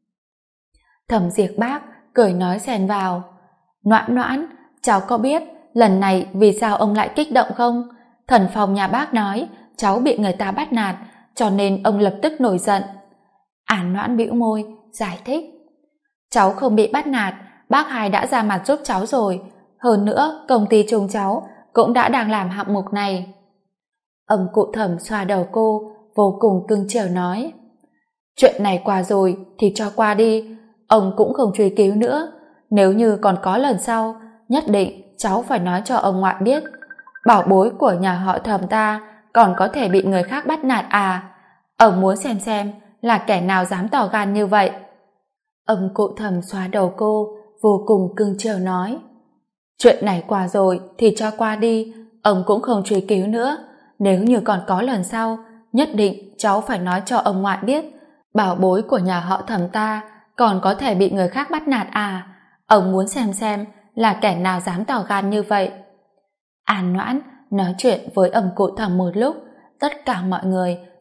Thẩm Diệp Bác cười nói xen vào. Noãn Noãn, cháu có biết lần này vì sao ông lại kích động không? Thần phòng nhà bác nói cháu bị người ta bắt nạt, cho nên ông lập tức nổi giận. An Noãn bĩu môi giải thích. Cháu không bị bắt nạt, bác Hai đã ra mặt giúp cháu rồi. Hơn nữa công ty chung cháu cũng đã đang làm hạng mục này. Ông cụ Thẩm xoa đầu cô, vô cùng cưng chiều nói. Chuyện này qua rồi thì cho qua đi, ông cũng không truy cứu nữa. Nếu như còn có lần sau, nhất định cháu phải nói cho ông ngoại biết. Bảo bối của nhà họ Thẩm ta còn có thể bị người khác bắt nạt à? Ông muốn xem là kẻ nào dám tỏ gan như vậy. Ông cụ Thẩm xoa đầu cô, vô cùng cưng chiều nói. Chuyện này qua rồi thì cho qua đi, ông cũng không truy cứu nữa. Nếu như còn có lần sau, nhất định cháu phải nói cho ông ngoại biết. Bảo bối của nhà họ Thẩm ta còn có thể bị người khác bắt nạt à? Ông muốn xem là kẻ nào dám tỏ gan như vậy. An Noãn nói chuyện với ông cụ Thẩm một lúc, tất cả mọi người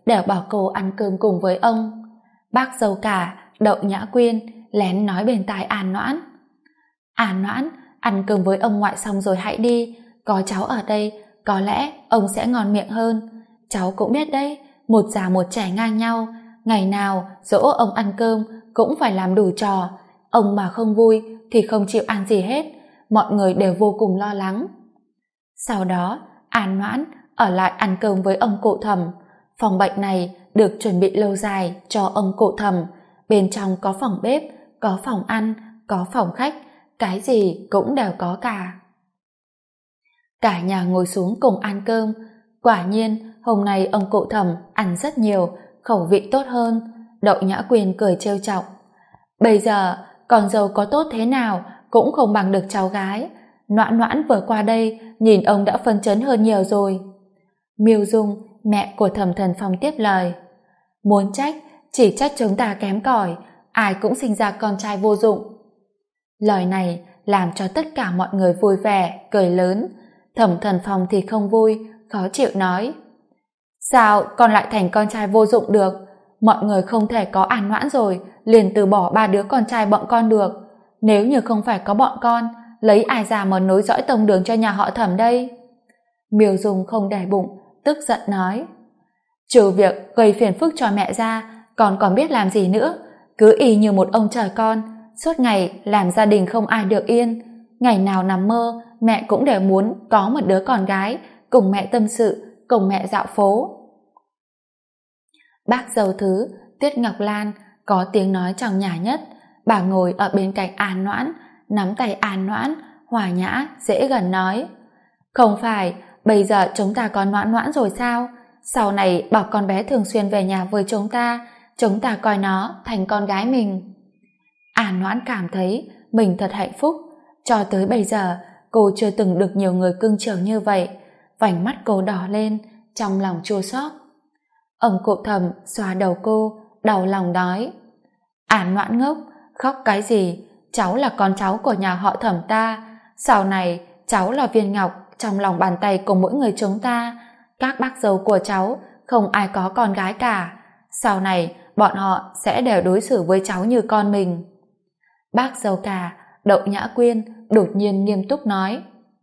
đều bảo cô ăn cơm cùng với ông. Bác dâu cả Đậu Nhã Quyên lén nói bên tai An Noãn: An Noãn, ăn cơm với ông ngoại xong rồi hãy đi, có cháu ở đây có lẽ ông sẽ ngon miệng hơn. Cháu cũng biết đấy, một già một trẻ ngang nhau, ngày nào dỗ ông ăn cơm cũng phải làm đủ trò, ông mà không vui thì không chịu ăn gì hết, mọi người đều vô cùng lo lắng. Sau đó An Noãn ở lại ăn cơm với ông cụ Thẩm. Phòng bệnh này được chuẩn bị lâu dài cho ông cụ Thẩm, bên trong có phòng bếp, có phòng ăn, có phòng khách, cái gì cũng đều có cả. Cả nhà ngồi xuống cùng ăn cơm. Quả nhiên hôm nay ông cụ Thẩm ăn rất nhiều, khẩu vị tốt hơn. Đậu Nhã Quyên cười trêu chọc: Bây giờ con dâu có tốt thế nào cũng không bằng được cháu gái. Noãn Noãn vừa qua đây nhìn ông đã phấn chấn hơn nhiều rồi. Miêu Dung, mẹ của Thẩm Thần Phong tiếp lời: Muốn trách chỉ trách chúng ta kém cỏi, ai cũng sinh ra con trai vô dụng. Lời này làm cho tất cả mọi người vui vẻ cười lớn. Thẩm Thần Phong thì không vui, khó chịu nói: Sao con lại thành con trai vô dụng được? Mọi người không thể có An Noãn rồi liền từ bỏ 3 đứa con trai bọn con được. Nếu như không phải có bọn con, lấy ai ra mà nối dõi tông đường cho nhà họ Thẩm đây? Miêu Dung không để bụng, tức giận nói: Trừ việc gây phiền phức cho mẹ ra, con còn biết làm gì nữa? Cứ y như một ông trời con, suốt ngày làm gia đình không ai được yên. Ngày nào nằm mơ mẹ cũng đều muốn có một đứa con gái cùng mẹ tâm sự, cùng mẹ dạo phố. Bác dâu thứ Tiết Ngọc Lan có tiếng nói trong nhà nhất. Bà ngồi ở bên cạnh An Noãn, nắm tay An Noãn, hòa nhã dễ gần nói: Không phải bây giờ chúng ta có Noãn Noãn rồi sao? Sau này bảo con bé thường xuyên về nhà với chúng ta coi nó thành con gái mình. An Noãn cảm thấy mình thật hạnh phúc. Cho tới bây giờ cô chưa từng được nhiều người cưng chiều như vậy. Vành mắt cô đỏ lên, trong lòng chua xót. Ông cụ Thẩm xoa đầu cô, đau lòng nói: An Noãn ngốc, khóc cái gì? Cháu là con cháu của nhà họ Thẩm ta, sau này cháu là viên ngọc trong lòng bàn tay của mỗi người chúng ta. Các bác dâu của cháu không ai có con gái cả, sau này bọn họ sẽ đều đối xử với cháu như con mình. Bác dâu cả Đậu Nhã Quyên đột nhiên nghiêm túc nói: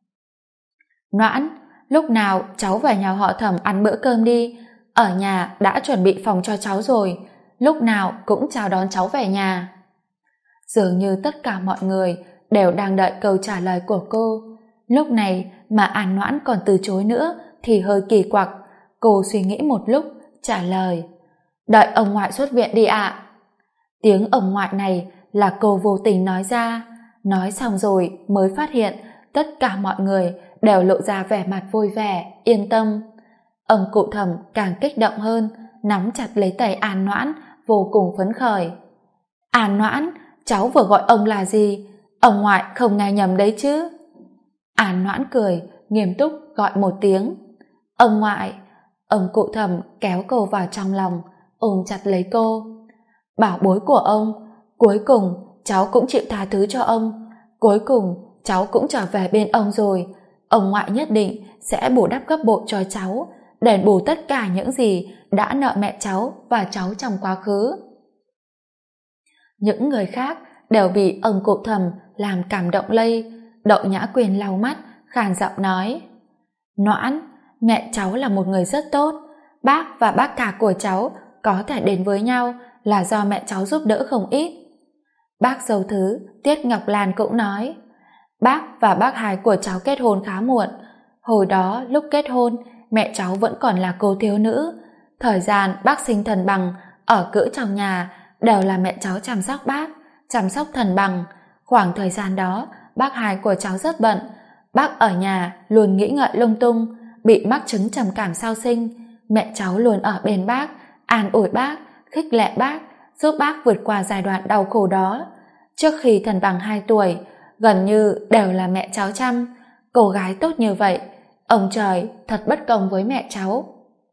Noãn, lúc nào cháu về nhà họ Thẩm ăn bữa cơm đi, ở nhà đã chuẩn bị phòng cho cháu rồi, lúc nào cũng chào đón cháu về nhà. Dường như tất cả mọi người đều đang đợi câu trả lời của cô. Lúc này mà An Noãn còn từ chối nữa thì hơi kỳ quặc. Cô suy nghĩ một lúc trả lời: Đợi ông ngoại xuất viện đi ạ. Tiếng ông ngoại này là cô vô tình nói ra. Nói xong rồi mới phát hiện tất cả mọi người đều lộ ra vẻ mặt vui vẻ, yên tâm. Ông cụ Thẩm càng kích động hơn, nắm chặt lấy tay An Noãn, vô cùng phấn khởi. An Noãn, cháu vừa gọi ông là gì? Ông ngoại không nghe nhầm đấy chứ? An Noãn cười, nghiêm túc gọi một tiếng: Ông ngoại. Ông cụ Thẩm kéo cô vào trong lòng, ôm chặt lấy cô: Bảo bối của ông, cuối cùng cháu cũng chịu tha thứ cho ông. Cuối cùng cháu cũng trở về bên ông rồi. Ông ngoại nhất định sẽ bù đắp gấp bội cho cháu, đền bù tất cả những gì đã nợ mẹ cháu và cháu trong quá khứ. Những người khác đều bị ông cụ Thẩm làm cảm động lây. Đậu Nhã Quyên lau mắt, khàn giọng nói: Noãn, mẹ cháu là một người rất tốt. Bác và bác cả của cháu có thể đến với nhau là do mẹ cháu giúp đỡ không ít. Bác dâu thứ Tiết Ngọc Lan cũng nói: Bác và bác hai của cháu kết hôn khá muộn. Hồi đó lúc kết hôn, mẹ cháu vẫn còn là cô thiếu nữ. Thời gian bác sinh Thần Bằng ở cữ trong nhà đều là mẹ cháu chăm sóc bác, chăm sóc Thần Bằng. Khoảng thời gian đó bác hai của cháu rất bận. Bác ở nhà luôn nghĩ ngợi lung tung, bị mắc chứng trầm cảm sau sinh. Mẹ cháu luôn ở bên bác, an ủi bác, khích lệ bác, giúp bác vượt qua giai đoạn đau khổ đó. Trước khi Thần Bằng 2 tuổi, gần như đều là mẹ cháu chăm. Cô gái tốt như vậy, ông trời thật bất công với mẹ cháu.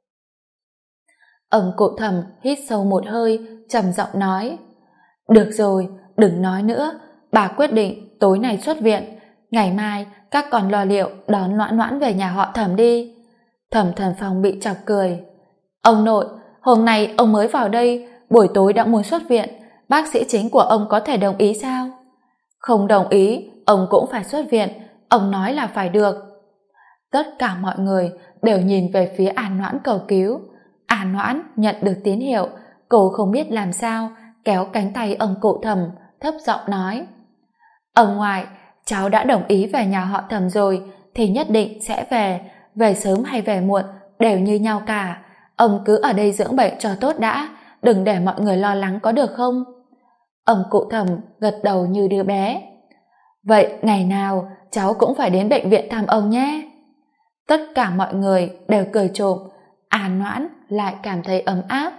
Ông cụ Thẩm hít sâu một hơi, trầm giọng nói: Được rồi, đừng nói nữa. Bà quyết định tối nay xuất viện, ngày mai các con lo liệu đón Noãn Noãn về nhà họ Thẩm đi. Thẩm Thần Phong bị chọc cười: Ông nội, hôm nay ông mới vào đây, buổi tối đã muốn xuất viện, bác sĩ chính của ông có thể đồng ý sao? Không đồng ý, ông cũng phải xuất viện, ông nói là phải được. Tất cả mọi người đều nhìn về phía An Noãn cầu cứu. An Noãn nhận được tín hiệu, cô không biết làm sao, kéo cánh tay ông cụ Thẩm, thấp giọng nói: ông ngoại, cháu đã đồng ý về nhà họ Thẩm rồi, thì nhất định sẽ về, về sớm hay về muộn đều như nhau cả. Ông cứ ở đây dưỡng bệnh cho tốt đã, đừng để mọi người lo lắng có được không? Ông cụ Thẩm gật đầu như đứa bé. Vậy ngày nào cháu cũng phải đến bệnh viện thăm ông nhé. Tất cả mọi người đều cười trộm, An Noãn lại cảm thấy ấm áp.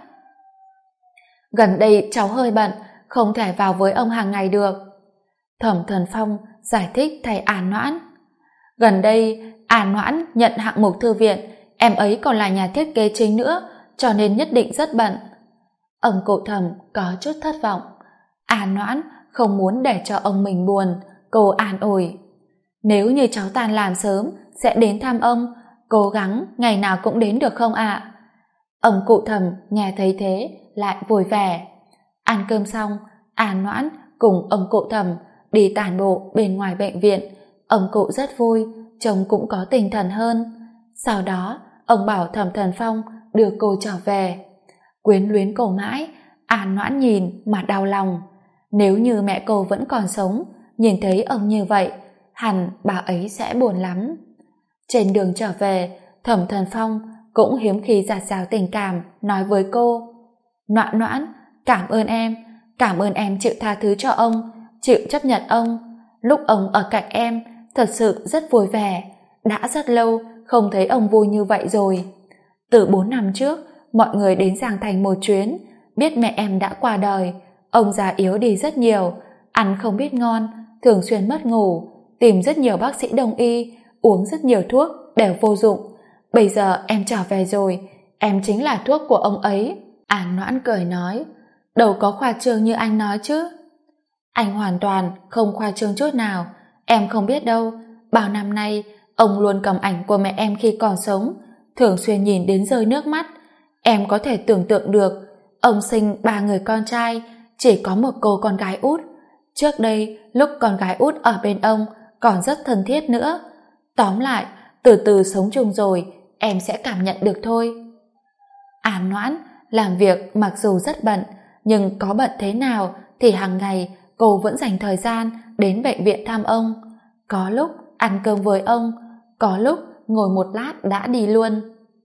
Gần đây cháu hơi bận, không thể vào với ông hàng ngày được. Thẩm Thần Phong giải thích thay An Noãn. Gần đây An Noãn nhận hạng mục thư viện, em ấy còn là nhà thiết kế chính nữa, cho nên nhất định rất bận. Ông cụ Thẩm có chút thất vọng. An Noãn không muốn để cho ông mình buồn, cô an ủi: nếu như cháu tan làm sớm sẽ đến thăm ông, cố gắng ngày nào cũng đến được không ạ? Ông cụ Thẩm nghe thấy thế lại vui vẻ. Ăn cơm xong, An Noãn cùng ông cụ Thẩm đi tản bộ bên ngoài bệnh viện. Ông cụ rất vui, trông cũng có tinh thần hơn. Sau đó ông bảo Thẩm Thần Phong đưa cô trở về. Quyến luyến cô mãi, An Noãn nhìn mà đau lòng. Nếu như mẹ cô vẫn còn sống, nhìn thấy ông như vậy, hẳn bà ấy sẽ buồn lắm. Trên đường trở về, Thẩm Thần Phong cũng hiếm khi giạt rào tình cảm, nói với cô: Noãn Noãn, cảm ơn em chịu tha thứ cho ông, chịu chấp nhận ông. Lúc ông ở cạnh em, thật sự rất vui vẻ. Đã rất lâu không thấy ông vui như vậy rồi. Từ 4 năm trước, mọi người đến Giang Thành một chuyến, biết mẹ em đã qua đời, ông già yếu đi rất nhiều, ăn không biết ngon, thường xuyên mất ngủ, tìm rất nhiều bác sĩ đông y, uống rất nhiều thuốc đều vô dụng. Bây giờ em trở về rồi, em chính là thuốc của ông ấy. An Noãn cười nói: đâu có khoa trương như anh nói chứ. Anh hoàn toàn không khoa trương chút nào, em không biết đâu, bao năm nay ông luôn cầm ảnh của mẹ em khi còn sống, thường xuyên nhìn đến rơi nước mắt. Em có thể tưởng tượng được, ông sinh 3 người con trai, chỉ có một cô con gái út. Trước đây, lúc con gái út ở bên ông còn rất thân thiết nữa. Tóm lại, từ từ sống chung rồi, em sẽ cảm nhận được thôi. An Noãn làm việc mặc dù rất bận, nhưng có bận thế nào thì hàng ngày cô vẫn dành thời gian đến bệnh viện thăm ông. Có lúc ăn cơm với ông, có lúc ngồi một lát đã đi luôn.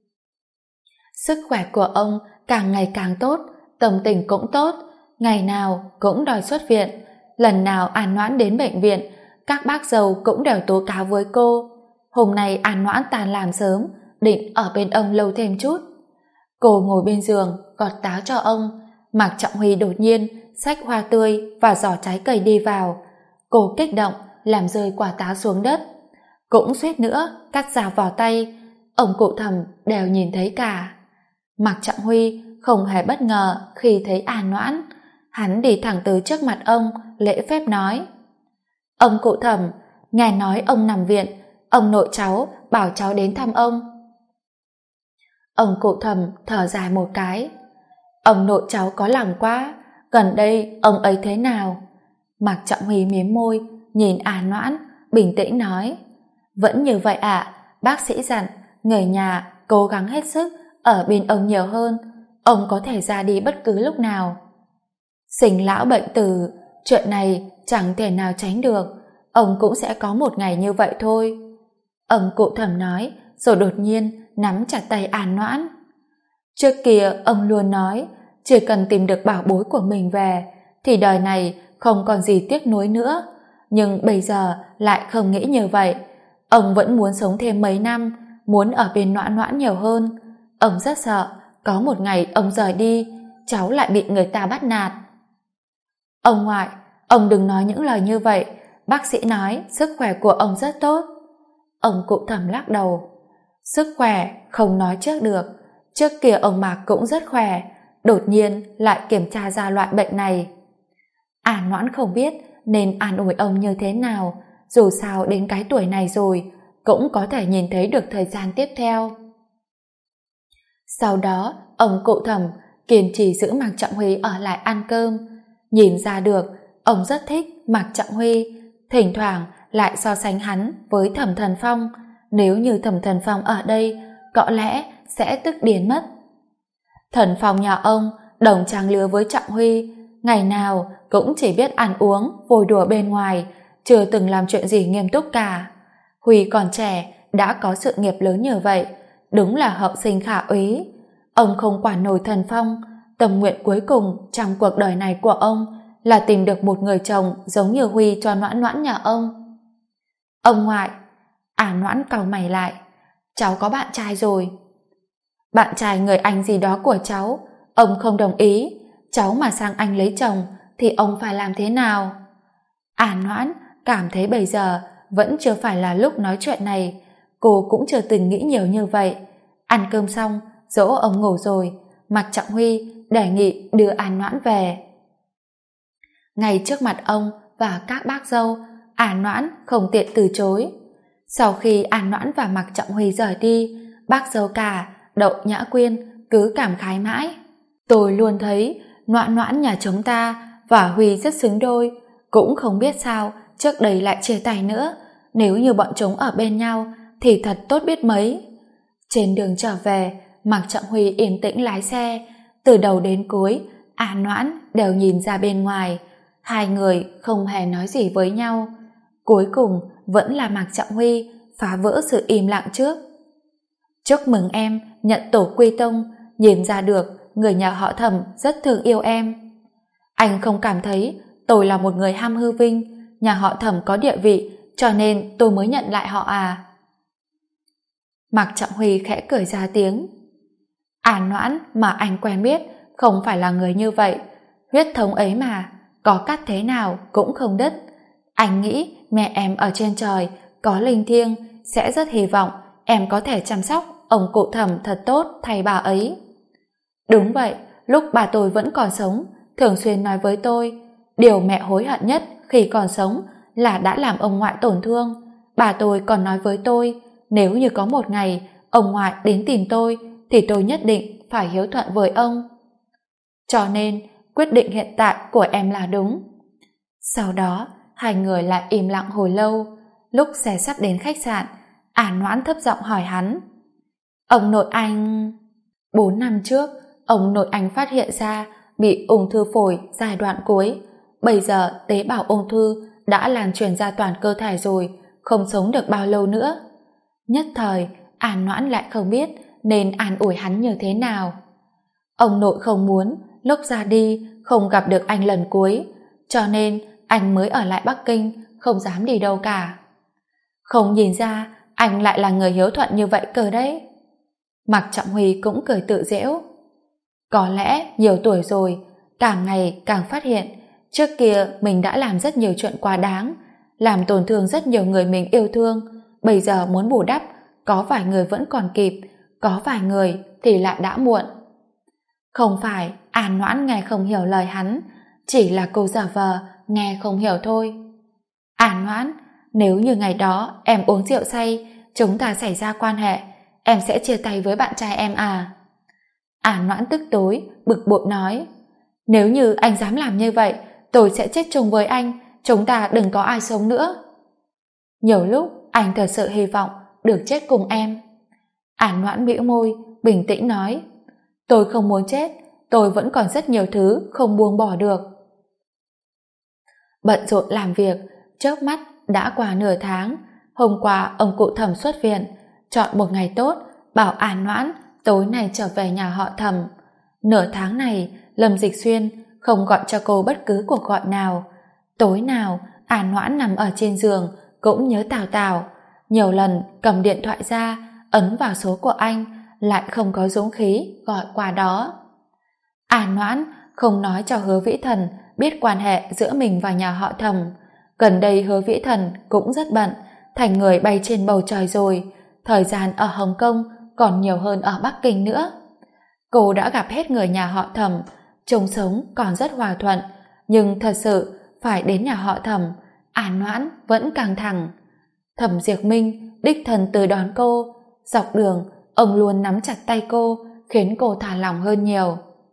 Sức khỏe của ông càng ngày càng tốt, tâm tình cũng tốt, ngày nào cũng đòi xuất viện. Lần nào An Noãn đến bệnh viện, các bác dâu cũng đều tố cáo với cô. Hôm nay An Noãn tan làm sớm, định ở bên ông lâu thêm chút. Cô ngồi bên giường gọt táo cho ông. Mạc Trọng Huy đột nhiên xách hoa tươi và giỏ trái cây đi vào. Cô kích động làm rơi quả táo xuống đất, cũng suýt nữa cắt ra vào tay. Ông cụ Thẩm đều nhìn thấy cả. Mạc Trọng Huy không hề bất ngờ khi thấy An Noãn. Hắn đi thẳng tới trước mặt ông, lễ phép nói: ông cụ Thẩm, nghe nói ông nằm viện, ông nội cháu bảo cháu đến thăm ông. Ông cụ Thẩm thở dài một cái: ông nội cháu có lòng quá, gần đây ông ấy thế nào? Mạc Trọng Huy mím môi nhìn An Noãn, bình tĩnh nói: vẫn như vậy ạ, bác sĩ dặn người nhà cố gắng hết sức ở bên ông nhiều hơn, ông có thể ra đi bất cứ lúc nào. Sinh lão bệnh tử, chuyện này chẳng thể nào tránh được, ông cũng sẽ có một ngày như vậy thôi. Ông cụ Thẩm nói, rồi đột nhiên nắm chặt tay An Noãn. Trước kia ông luôn nói, chỉ cần tìm được bảo bối của mình về thì đời này không còn gì tiếc nuối nữa, nhưng bây giờ lại không nghĩ như vậy. Ông vẫn muốn sống thêm mấy năm, muốn ở bên Noãn Noãn nhiều hơn. Ông rất sợ có một ngày ông rời đi, cháu lại bị người ta bắt nạt. Ông ngoại, ông đừng nói những lời như vậy, bác sĩ nói sức khỏe của ông rất tốt. Ông cụ Thẩm lắc đầu. Sức khỏe không nói trước được, trước kia ông Mạc cũng rất khỏe, đột nhiên lại kiểm tra ra loại bệnh này. An Noãn không biết nên an ủi ông như thế nào, dù sao đến cái tuổi này rồi cũng có thể nhìn thấy được thời gian tiếp theo. Sau đó ông cụ Thẩm kiên trì giữ Mạc Trọng Huy ở lại ăn cơm. Nhìn ra được ông rất thích Mạc Trọng Huy, thỉnh thoảng lại so sánh hắn với Thẩm Thần Phong. Nếu như Thẩm Thần Phong ở đây có lẽ sẽ tức điên mất. Thần Phong nhà ông đồng trang lứa với Trọng Huy, ngày nào cũng chỉ biết ăn uống vui đùa bên ngoài, chưa từng làm chuyện gì nghiêm túc cả. Huy còn trẻ đã có sự nghiệp lớn như vậy, đúng là hậu sinh khả úy. Ông không quản nổi Thần Phong, tâm nguyện cuối cùng trong cuộc đời này của ông là tìm được một người chồng giống như Huy cho Noãn Noãn nhà ông. Ông ngoại, Noãn cau mày lại, cháu có bạn trai rồi. Bạn trai người Anh gì đó của cháu, ông không đồng ý, cháu mà sang Anh lấy chồng thì ông phải làm thế nào? Noãn cảm thấy bây giờ vẫn chưa phải là lúc nói chuyện này, cô cũng chưa từng nghĩ nhiều như vậy. Ăn cơm xong, dỗ ông ngủ rồi, Mạc Trọng Huy đề nghị đưa Noãn về. Ngay trước mặt ông và các bác dâu, Noãn không tiện từ chối. Sau khi Noãn và Mạc Trọng Huy rời đi, bác dâu cả Đậu Nhã Quyên cứ cảm khái mãi. Tôi luôn thấy Noãn Noãn nhà chúng ta và Huy rất xứng đôi, cũng không biết sao trước đây lại chia tay nữa. Nếu như bọn chúng ở bên nhau thì thật tốt biết mấy. Trên đường trở về, Mạc Trọng Huy yên tĩnh lái xe, từ đầu đến cuối Noãn đều nhìn ra bên ngoài. Hai người không hề nói gì với nhau. Cuối cùng vẫn là Mạc Trọng Huy phá vỡ sự im lặng trước. Chúc mừng em nhận tổ quy tông, nhìn ra được người nhà họ Thẩm rất thương yêu em. Anh không cảm thấy tôi là một người ham hư vinh, nhà họ Thẩm có địa vị cho nên tôi mới nhận lại họ à? Mạc Trọng Huy khẽ cười ra tiếng. Noãn mà anh quen biết không phải là người như vậy, huyết thống ấy mà, có cắt thế nào cũng không đứt. Anh nghĩ mẹ em ở trên trời có linh thiêng sẽ rất hy vọng em có thể chăm sóc ông cụ Thẩm thật tốt thay bà ấy. Đúng vậy, lúc bà tôi vẫn còn sống, thường xuyên nói với tôi, điều mẹ hối hận nhất khi còn sống là đã làm ông ngoại tổn thương. Bà tôi còn nói với tôi, nếu như có một ngày ông ngoại đến tìm tôi thì tôi nhất định phải hiếu thuận với ông. Cho nên quyết định hiện tại của em là đúng. Sau đó hai người lại im lặng hồi lâu. Lúc xe sắp đến khách sạn, Noãn thấp giọng hỏi hắn, ông nội anh... 4 năm trước, ông nội anh phát hiện ra bị ung thư phổi giai đoạn cuối. Bây giờ tế bào ung thư đã lan truyền ra toàn cơ thể rồi, không sống được bao lâu nữa. Nhất thời, Noãn lại không biết nên an ủi hắn như thế nào. Ông nội không muốn lúc ra đi không gặp được anh lần cuối, cho nên anh mới ở lại Bắc Kinh, không dám đi đâu cả. Không nhìn ra anh lại là người hiếu thuận như vậy cơ đấy. Mạc Trọng Huy cũng cười tự giễu. Có lẽ nhiều tuổi rồi, càng ngày càng phát hiện trước kia mình đã làm rất nhiều chuyện quá đáng, làm tổn thương rất nhiều người mình yêu thương. Bây giờ muốn bù đắp, có vài người vẫn còn kịp, có vài người thì lại đã muộn. Không phải Noãn nghe không hiểu lời hắn, chỉ là cô giả vờ nghe không hiểu thôi. Noãn, nếu như ngày đó em uống rượu say, chúng ta xảy ra quan hệ, em sẽ chia tay với bạn trai em à? Noãn tức tối, bực bội nói, nếu như anh dám làm như vậy, tôi sẽ chết chung với anh, chúng ta đừng có ai sống nữa. Nhiều lúc anh thật sự hy vọng được chết cùng em. Noãn bĩu môi, bình tĩnh nói, tôi không muốn chết, tôi vẫn còn rất nhiều thứ không buông bỏ được. Bận rộn làm việc, chớp mắt đã qua nửa tháng. Hôm qua ông cụ Thẩm xuất viện, chọn một ngày tốt bảo Noãn tối nay trở về nhà họ Thẩm. Nửa tháng này Lâm Dịch Xuyên không gọi cho cô bất cứ cuộc gọi nào. Tối nào Noãn nằm ở trên giường cũng nhớ Tào Tào, nhiều lần cầm điện thoại ra ấn vào số của anh, lại không có dũng khí gọi qua đó. Noãn không nói cho Hứa Vĩ Thần biết quan hệ giữa mình và nhà họ Thẩm. Gần đây Hứa Vĩ Thần cũng rất bận, thành người bay trên bầu trời rồi, thời gian ở Hồng Kông còn nhiều hơn ở Bắc Kinh nữa. Cô đã gặp hết người nhà họ Thẩm, chung sống còn rất hòa thuận, nhưng thật sự phải đến nhà họ Thẩm, Noãn vẫn căng thẳng. Thẩm Diệp Minh đích thân tới đón cô, dọc đường ông luôn nắm chặt tay cô, khiến cô thả lỏng hơn nhiều.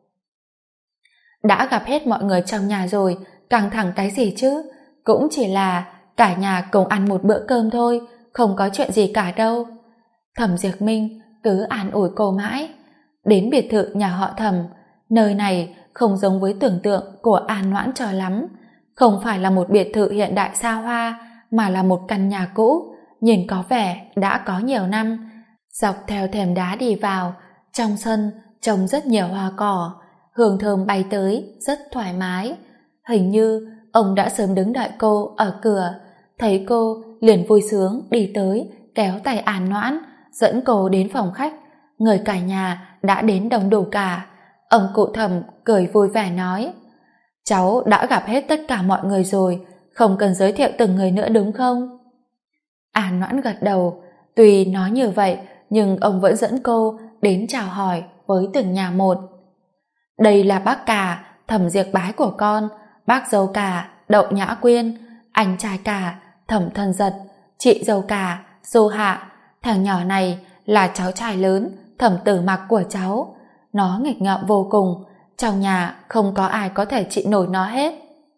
Đã gặp hết mọi người trong nhà rồi, căng thẳng cái gì chứ? Cũng chỉ là cả nhà cùng ăn một bữa cơm thôi, không có chuyện gì cả đâu. Thẩm Diệp Minh cứ an ủi cô mãi. Đến biệt thự nhà họ Thẩm, nơi này không giống với tưởng tượng của An Noãn cho lắm. Không phải là một biệt thự hiện đại xa hoa, mà là một căn nhà cũ, nhìn có vẻ đã có nhiều năm. Dọc theo thềm đá đi vào, trong sân trông rất nhiều hoa cỏ, hương thơm bay tới, rất thoải mái. Hình như ông đã sớm đứng đợi cô ở cửa, thấy cô liền vui sướng đi tới, kéo tay An Noãn, dẫn cô đến phòng khách. Người cả nhà đã đến đông đủ cả. Ông cụ Thẩm cười vui vẻ nói: cháu đã gặp hết tất cả mọi người rồi, không cần giới thiệu từng người nữa đúng không? An Noãn gật đầu. Tuy nói như vậy, nhưng ông vẫn dẫn cô đến chào hỏi với từng nhà một. Đây là bác cả, Thẩm Diệp Bái của con, bác dâu cả, Đậu Nhã Quyên, anh trai cả, Thẩm Thân Giật, chị dâu cả, Du Hạ. Thằng nhỏ này là cháu trai lớn, Thẩm Tử Mặc của cháu. Nó nghịch ngợm vô cùng, trong nhà không có ai có thể trị nổi nó hết.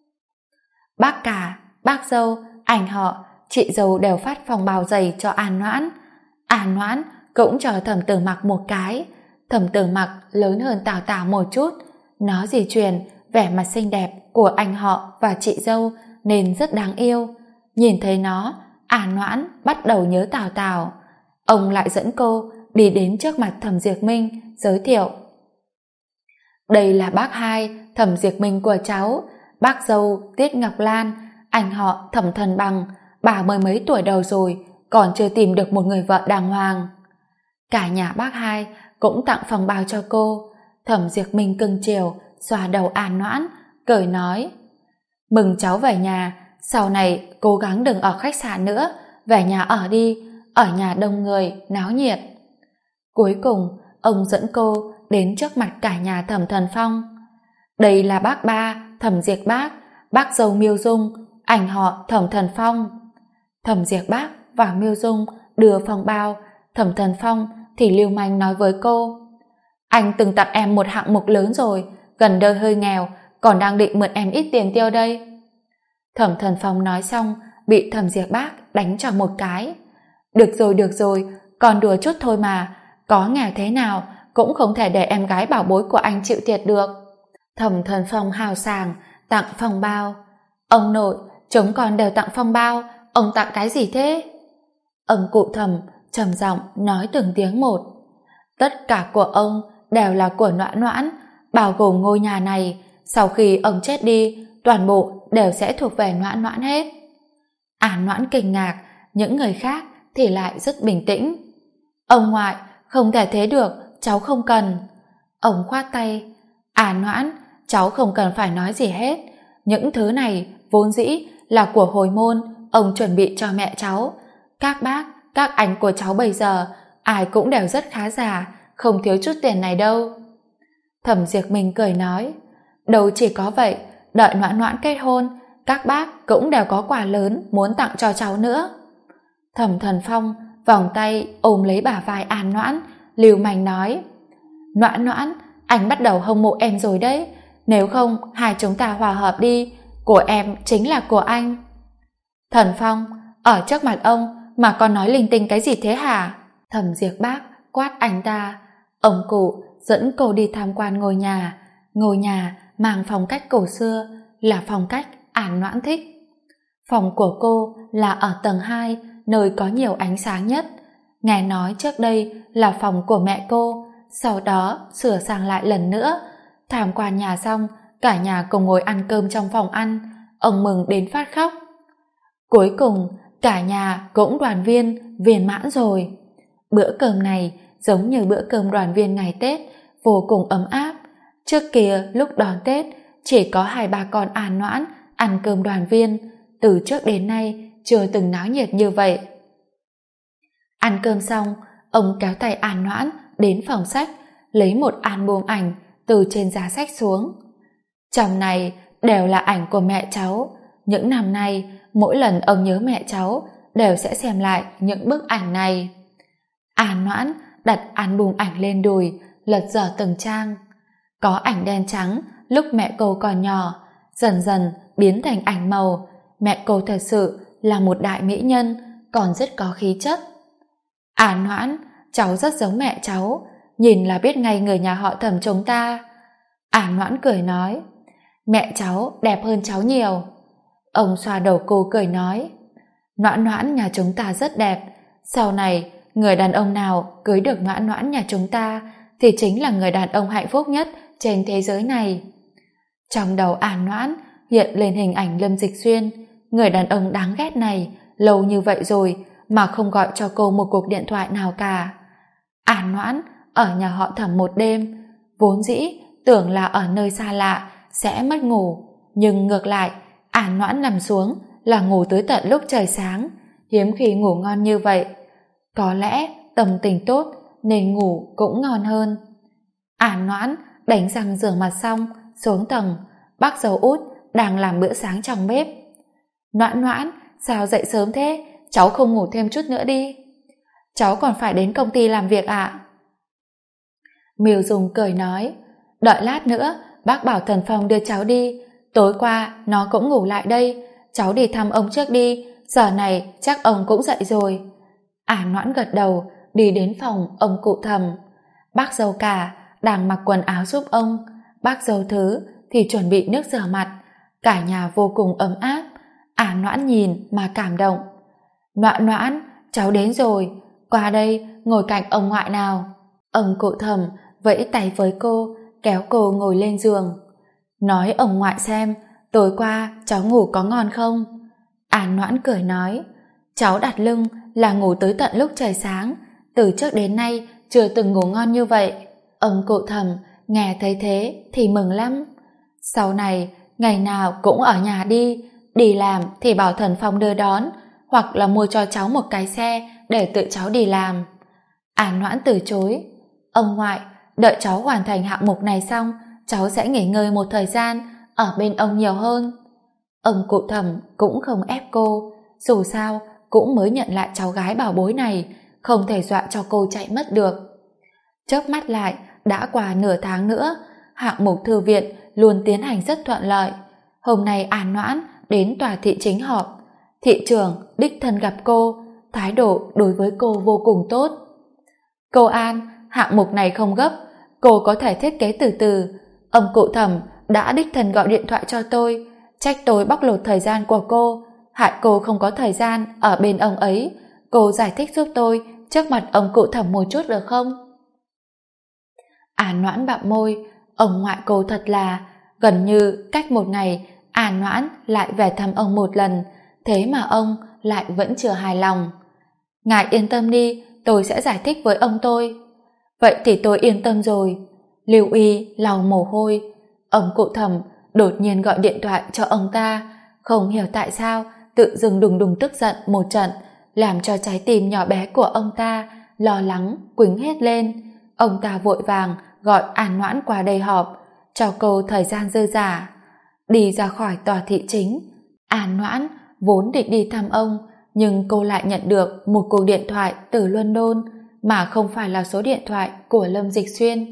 Bác cả, bác dâu, anh họ, chị dâu đều phát phong bao giày cho An Noãn. An Noãn cũng cho Thẩm Tử Mặc một cái. Thẩm Tử Mặc lớn hơn Tào Tào một chút, nó di truyền vẻ mặt xinh đẹp của anh họ và chị dâu nên rất đáng yêu. Nhìn thấy nó, An Noãn bắt đầu nhớ Tào Tào. Ông lại dẫn cô đi đến trước mặt Thẩm Diệp Minh, giới thiệu: đây là bác hai, Thẩm Diệp Minh của cháu, bác dâu Tiết Ngọc Lan, anh họ Thẩm Thần Bằng, bà mới mấy tuổi đầu rồi, còn chưa tìm được một người vợ đàng hoàng. Cả nhà bác hai cũng tặng phòng bao cho cô. Thẩm Diệp Minh cưng chiều xoa đầu An Noãn, cười nói: mừng cháu về nhà, sau này cố gắng đừng ở khách sạn nữa, về nhà ở đi, ở nhà đông người, náo nhiệt. Cuối cùng, ông dẫn cô đến trước mặt cả nhà Thẩm Thần Phong. Đây là bác ba, Thẩm Diệp Bác, bác dâu Miêu Dung, anh họ Thẩm Thần Phong. Thẩm Diệp Bác và Miêu Dung đưa phòng bao, Thẩm Thần Phong thì lưu manh nói với cô: anh từng tặng em một hạng mục lớn rồi, gần đây hơi nghèo, còn đang định mượn em ít tiền tiêu đây. Thẩm Thần Phong nói xong, bị Thẩm Diệp Bác đánh cho một cái. Được rồi, còn đùa chút thôi mà, có nghèo thế nào cũng không thể để em gái bảo bối của anh chịu thiệt được. Thẩm Thần Phong hào sảng tặng phòng bao. Ông nội, chúng con đều tặng phòng bao, ông tặng cái gì thế? Ông cụ Thẩm trầm giọng nói từng tiếng một. Tất cả của ông đều là của Noãn Noãn, bao gồm ngôi nhà này, sau khi ông chết đi, toàn bộ đều sẽ thuộc về Noãn Noãn hết. An Noãn kinh ngạc, những người khác thì lại rất bình tĩnh. Ông ngoại, không thể thế được, cháu không cần. Ông khoát tay. An Noãn, cháu không cần phải nói gì hết. Những thứ này vốn dĩ là của hồi môn, ông chuẩn bị cho mẹ cháu. Các bác, các anh của cháu bây giờ, ai cũng đều rất khá giả, không thiếu chút tiền này đâu. Thẩm Diệp Minh cười nói: đâu chỉ có vậy, đợi Noãn Noãn kết hôn, các bác cũng đều có quà lớn muốn tặng cho cháu nữa. Thẩm Thần Phong vòng tay ôm lấy bả vai An Noãn, lưu manh nói: Noãn Noãn, anh bắt đầu hâm mộ em rồi đấy, nếu không hai chúng ta hòa hợp đi, của em chính là của anh. Thần Phong, ở trước mặt ông mà còn nói linh tinh cái gì thế hả? Thẩm Diệp Bác quát anh ta. Ông cụ dẫn cô đi tham quan ngôi nhà mang phong cách cổ xưa, là phong cách An Noãn thích. Phòng của cô là ở tầng 2, nơi có nhiều ánh sáng nhất. Nghe nói trước đây là phòng của mẹ cô, sau đó sửa sang lại lần nữa. Tham quan nhà xong, cả nhà cùng ngồi ăn cơm trong phòng ăn. Ông mừng đến phát khóc. Cuối cùng, cả nhà cũng đoàn viên mãn rồi. Bữa cơm này giống như bữa cơm đoàn viên ngày Tết, vô cùng ấm áp. Trước kia lúc đón Tết, chỉ có 2-3 con An Noãn ăn cơm đoàn viên. Từ trước đến nay chưa từng náo nhiệt như vậy. Ăn cơm xong, ông kéo tay An Noãn đến phòng sách, lấy một album ảnh từ trên giá sách xuống. Trong này đều là ảnh của mẹ cháu. Những năm nay, mỗi lần ông nhớ mẹ cháu đều sẽ xem lại những bức ảnh này. An Noãn đặt album ảnh lên đùi, lật dở từng trang. Có ảnh đen trắng lúc mẹ cô còn nhỏ, dần dần biến thành ảnh màu. Mẹ cô thật sự là một đại mỹ nhân, còn rất có khí chất. Noãn, cháu rất giống mẹ cháu, nhìn là biết ngay người nhà họ Thẩm chúng ta. Noãn cười nói, mẹ cháu đẹp hơn cháu nhiều. Ông xoa đầu cô cười nói, Noãn Noãn nhà chúng ta rất đẹp, sau này người đàn ông nào cưới được Noãn Noãn nhà chúng ta thì chính là người đàn ông hạnh phúc nhất trên thế giới này. Trong đầu Noãn hiện lên hình ảnh Lâm Dịch Xuyên, người đàn ông đáng ghét này, lâu như vậy rồi mà không gọi cho cô một cuộc điện thoại nào cả. Noãn ở nhà họ Thẩm một đêm, vốn dĩ tưởng là ở nơi xa lạ sẽ mất ngủ, nhưng ngược lại Noãn nằm xuống là ngủ tới tận lúc trời sáng, hiếm khi ngủ ngon như vậy. Có lẽ tâm tình tốt nên ngủ cũng ngon hơn. Noãn đánh răng rửa mặt xong xuống tầng, bác dâu Út đang làm bữa sáng trong bếp. Noãn Noãn, sao dậy sớm thế, cháu không ngủ thêm chút nữa đi? Cháu còn phải đến công ty làm việc ạ. Miêu Dung cười nói, đợi lát nữa bác bảo Thần Phong đưa cháu đi, tối qua nó cũng ngủ lại đây, cháu đi thăm ông trước đi, giờ này chắc ông cũng dậy rồi. Noãn gật đầu, đi đến phòng ông cụ Thẩm. Bác dâu cả đang mặc quần áo giúp ông, bác dâu thứ thì chuẩn bị nước rửa mặt, cả nhà vô cùng ấm áp. Noãn nhìn mà cảm động. Noãn Noãn, cháu đến rồi, qua đây ngồi cạnh ông ngoại nào. Ông cụ Thẩm vẫy tay với cô, kéo cô ngồi lên giường. Nói ông ngoại xem, tối qua cháu ngủ có ngon không? Noãn cười nói, cháu đặt lưng là ngủ tới tận lúc trời sáng, từ trước đến nay chưa từng ngủ ngon như vậy. Ông cụ Thẩm nghe thấy thế thì mừng lắm. Sau này ngày nào cũng ở nhà đi làm thì bảo Thần Phong đưa đón, hoặc là mua cho cháu một cái xe để tự cháu đi làm. Noãn từ chối, ông ngoại, đợi cháu hoàn thành hạng mục này xong, cháu sẽ nghỉ ngơi một thời gian, ở bên ông nhiều hơn. Ông cụ Thẩm cũng không ép cô, dù sao cũng mới nhận lại cháu gái bảo bối này, không thể dọa cho cô chạy mất được. Chớp mắt lại đã qua nửa tháng nữa, hạng mục thư viện luôn tiến hành rất thuận lợi. Hôm nay Noãn đến tòa thị chính họp, thị trưởng đích thân gặp cô, thái độ đối với cô vô cùng tốt. Cô An, hạng mục này không gấp, cô có thể thiết kế từ từ. Ông cụ Thẩm đã đích thân gọi điện thoại cho tôi, trách tôi bóc lột thời gian của cô, hại cô không có thời gian ở bên ông ấy. Cô giải thích giúp tôi trước mặt ông cụ Thẩm một chút được không? Noãn bặm môi, ông ngoại cô thật là, gần như cách một ngày Noãn lại về thăm ông một lần, thế mà ông lại vẫn chưa hài lòng. Ngài yên tâm đi, tôi sẽ giải thích với ông tôi. Vậy thì tôi yên tâm rồi. Lưu Y lau mồ hôi. Ông cụ Thẩm đột nhiên gọi điện thoại cho ông ta, không hiểu tại sao tự dưng đùng đùng tức giận một trận, làm cho trái tim nhỏ bé của ông ta lo lắng quĩnh hết lên. Ông ta vội vàng gọi Noãn qua đây họp, cho cô thời gian dư dả. Đi ra khỏi tòa thị chính, Noãn vốn định đi thăm ông, nhưng cô lại nhận được một cuộc điện thoại từ London, mà không phải là số điện thoại của Lâm Dịch Xuyên.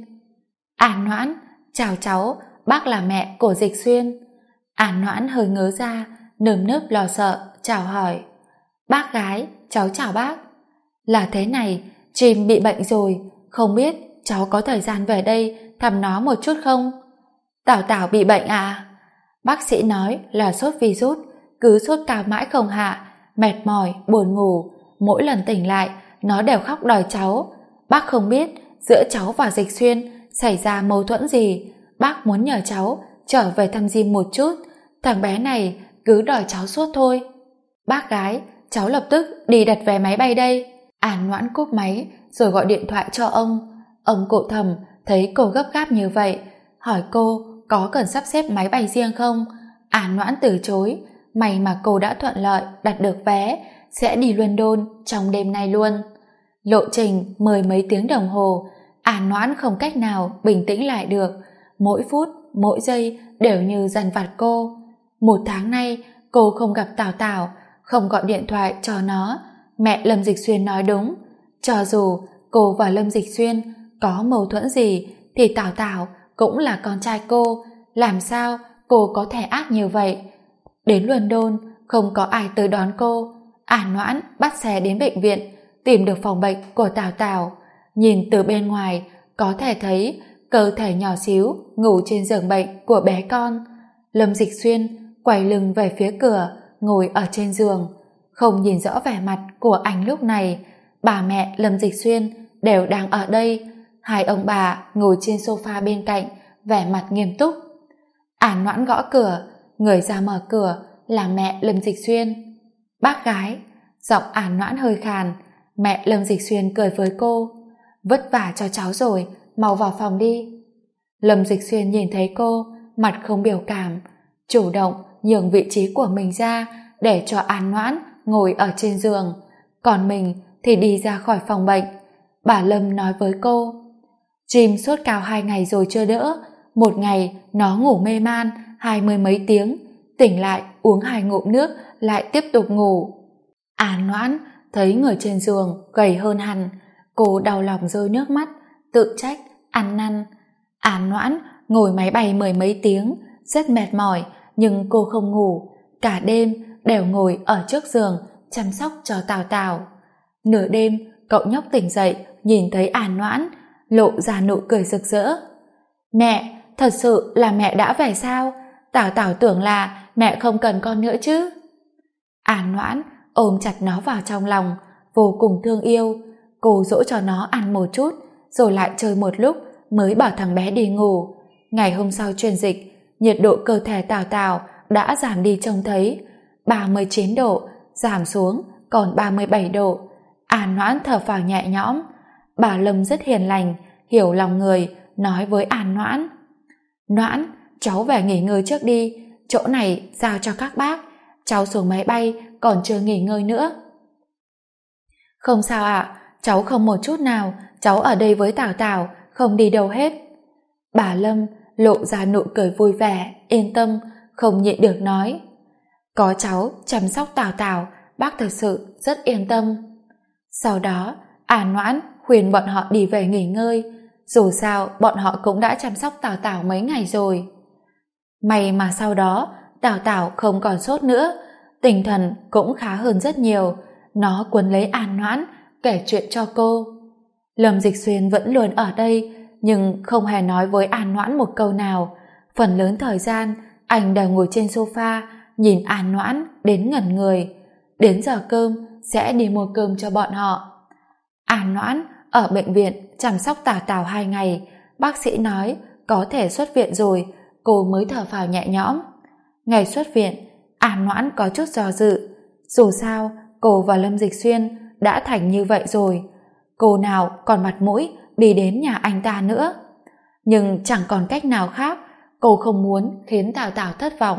Noãn, chào cháu, bác là mẹ của Dịch Xuyên. Noãn hơi ngớ ra, nơm nớp lo sợ chào hỏi. Bác gái, cháu chào bác. Là thế này, Jim bị bệnh rồi, không biết cháu có thời gian về đây thăm nó một chút không? Tảo Tảo bị bệnh à? Bác sĩ nói là sốt virus, cứ sốt cao mãi không hạ, mệt mỏi, buồn ngủ, mỗi lần tỉnh lại nó đều khóc đòi cháu. Bác không biết giữa cháu và Dịch Xuyên xảy ra mâu thuẫn gì, bác muốn nhờ cháu trở về thăm Jim một chút, thằng bé này cứ đòi cháu suốt thôi. Bác gái, cháu lập tức đi đặt vé máy bay đây. Noãn cúp máy rồi gọi điện thoại cho ông. Ông cụ Thẩm thấy cô gấp gáp như vậy, hỏi cô có cần sắp xếp máy bay riêng không. Noãn từ chối, may mà cô đã thuận lợi đặt được vé, sẽ đi London trong đêm nay luôn. Lộ trình mười mấy tiếng đồng hồ, Noãn không cách nào bình tĩnh lại được, mỗi phút mỗi giây đều như dằn vặt cô. Một tháng nay cô không gặp Tảo Tảo, không gọi điện thoại cho nó. Mẹ Lâm Dịch Xuyên nói đúng, cho dù cô và Lâm Dịch Xuyên có mâu thuẫn gì thì Tào Tào cũng là con trai cô, làm sao cô có thể ác như vậy? Đến London không có ai tới đón cô, Noãn bắt xe đến bệnh viện, tìm được phòng bệnh của Tào Tào. Nhìn từ bên ngoài có thể thấy cơ thể nhỏ xíu ngủ trên giường bệnh của bé con. Lâm Dịch Xuyên quay lưng về phía cửa, ngồi ở trên giường, không nhìn rõ vẻ mặt của anh lúc này. Bà mẹ Lâm Dịch Xuyên đều đang ở đây, hai ông bà ngồi trên sofa bên cạnh, vẻ mặt nghiêm túc. Noãn gõ cửa, người ra mở cửa là mẹ Lâm Dịch Xuyên. Bác gái, giọng Noãn hơi khàn. Mẹ Lâm Dịch Xuyên cười với cô. Vất vả cho cháu rồi, mau vào phòng đi. Lâm Dịch Xuyên nhìn thấy cô, mặt không biểu cảm, chủ động nhường vị trí của mình ra để cho Noãn ngồi ở trên giường, còn mình thì đi ra khỏi phòng bệnh. Bà Lâm nói với cô, Jim sốt cao 2 ngày rồi chưa đỡ, một ngày nó ngủ mê man 20 mấy tiếng, tỉnh lại uống 2 ngụm nước lại tiếp tục ngủ. Noãn thấy người trên giường gầy hơn hẳn, cô đau lòng rơi nước mắt, tự trách, ăn năn. Noãn ngồi máy bay 10 mấy tiếng, rất mệt mỏi, nhưng cô không ngủ, cả đêm đều ngồi ở trước giường chăm sóc cho Tào Tào. Nửa đêm cậu nhóc tỉnh dậy, nhìn thấy Noãn, lộ ra nụ cười rực rỡ. Mẹ, thật sự là mẹ đã về sao? Tào Tào tưởng là mẹ không cần con nữa chứ. Noãn ôm chặt nó vào trong lòng, vô cùng thương yêu. Cô dỗ cho nó ăn một chút, rồi lại chơi một lúc mới bảo thằng bé đi ngủ. Ngày hôm sau truyền dịch, nhiệt độ cơ thể Tào Tào đã giảm đi trông thấy, 39 độ, giảm xuống còn 37 độ. Noãn thở phào nhẹ nhõm. Bà Lâm rất hiền lành, hiểu lòng người, nói với Noãn, Noãn, cháu về nghỉ ngơi trước đi, chỗ này giao cho các bác, cháu xuống máy bay còn chưa nghỉ ngơi nữa. Không sao ạ, cháu không một chút nào, cháu ở đây với Tào Tào, không đi đâu hết. Bà Lâm lộ ra nụ cười vui vẻ, yên tâm, không nhịn được nói, có cháu chăm sóc Tào Tào, bác thật sự rất yên tâm. Sau đó, Noãn khuyên bọn họ đi về nghỉ ngơi, dù sao bọn họ cũng đã chăm sóc Tào Tào mấy ngày rồi. May mà sau đó Tào Tào không còn sốt nữa, tinh thần cũng khá hơn rất nhiều. Nó quấn lấy Noãn kể chuyện cho cô. Lâm Dịch Xuyên vẫn luôn ở đây, nhưng không hề nói với Noãn một câu nào. Phần lớn thời gian anh đều ngồi trên sofa nhìn Noãn đến ngẩn người. Đến giờ cơm sẽ đi mua cơm cho bọn họ. Noãn ở bệnh viện chăm sóc Tào Tào 2 ngày, bác sĩ nói có thể xuất viện rồi, cô mới thở phào nhẹ nhõm. Ngày xuất viện, Noãn có chút do dự, dù sao cô và Lâm Dịch Xuyên đã thành như vậy rồi, cô nào còn mặt mũi đi đến nhà anh ta nữa. Nhưng chẳng còn cách nào khác, cô không muốn khiến Tào Tào thất vọng.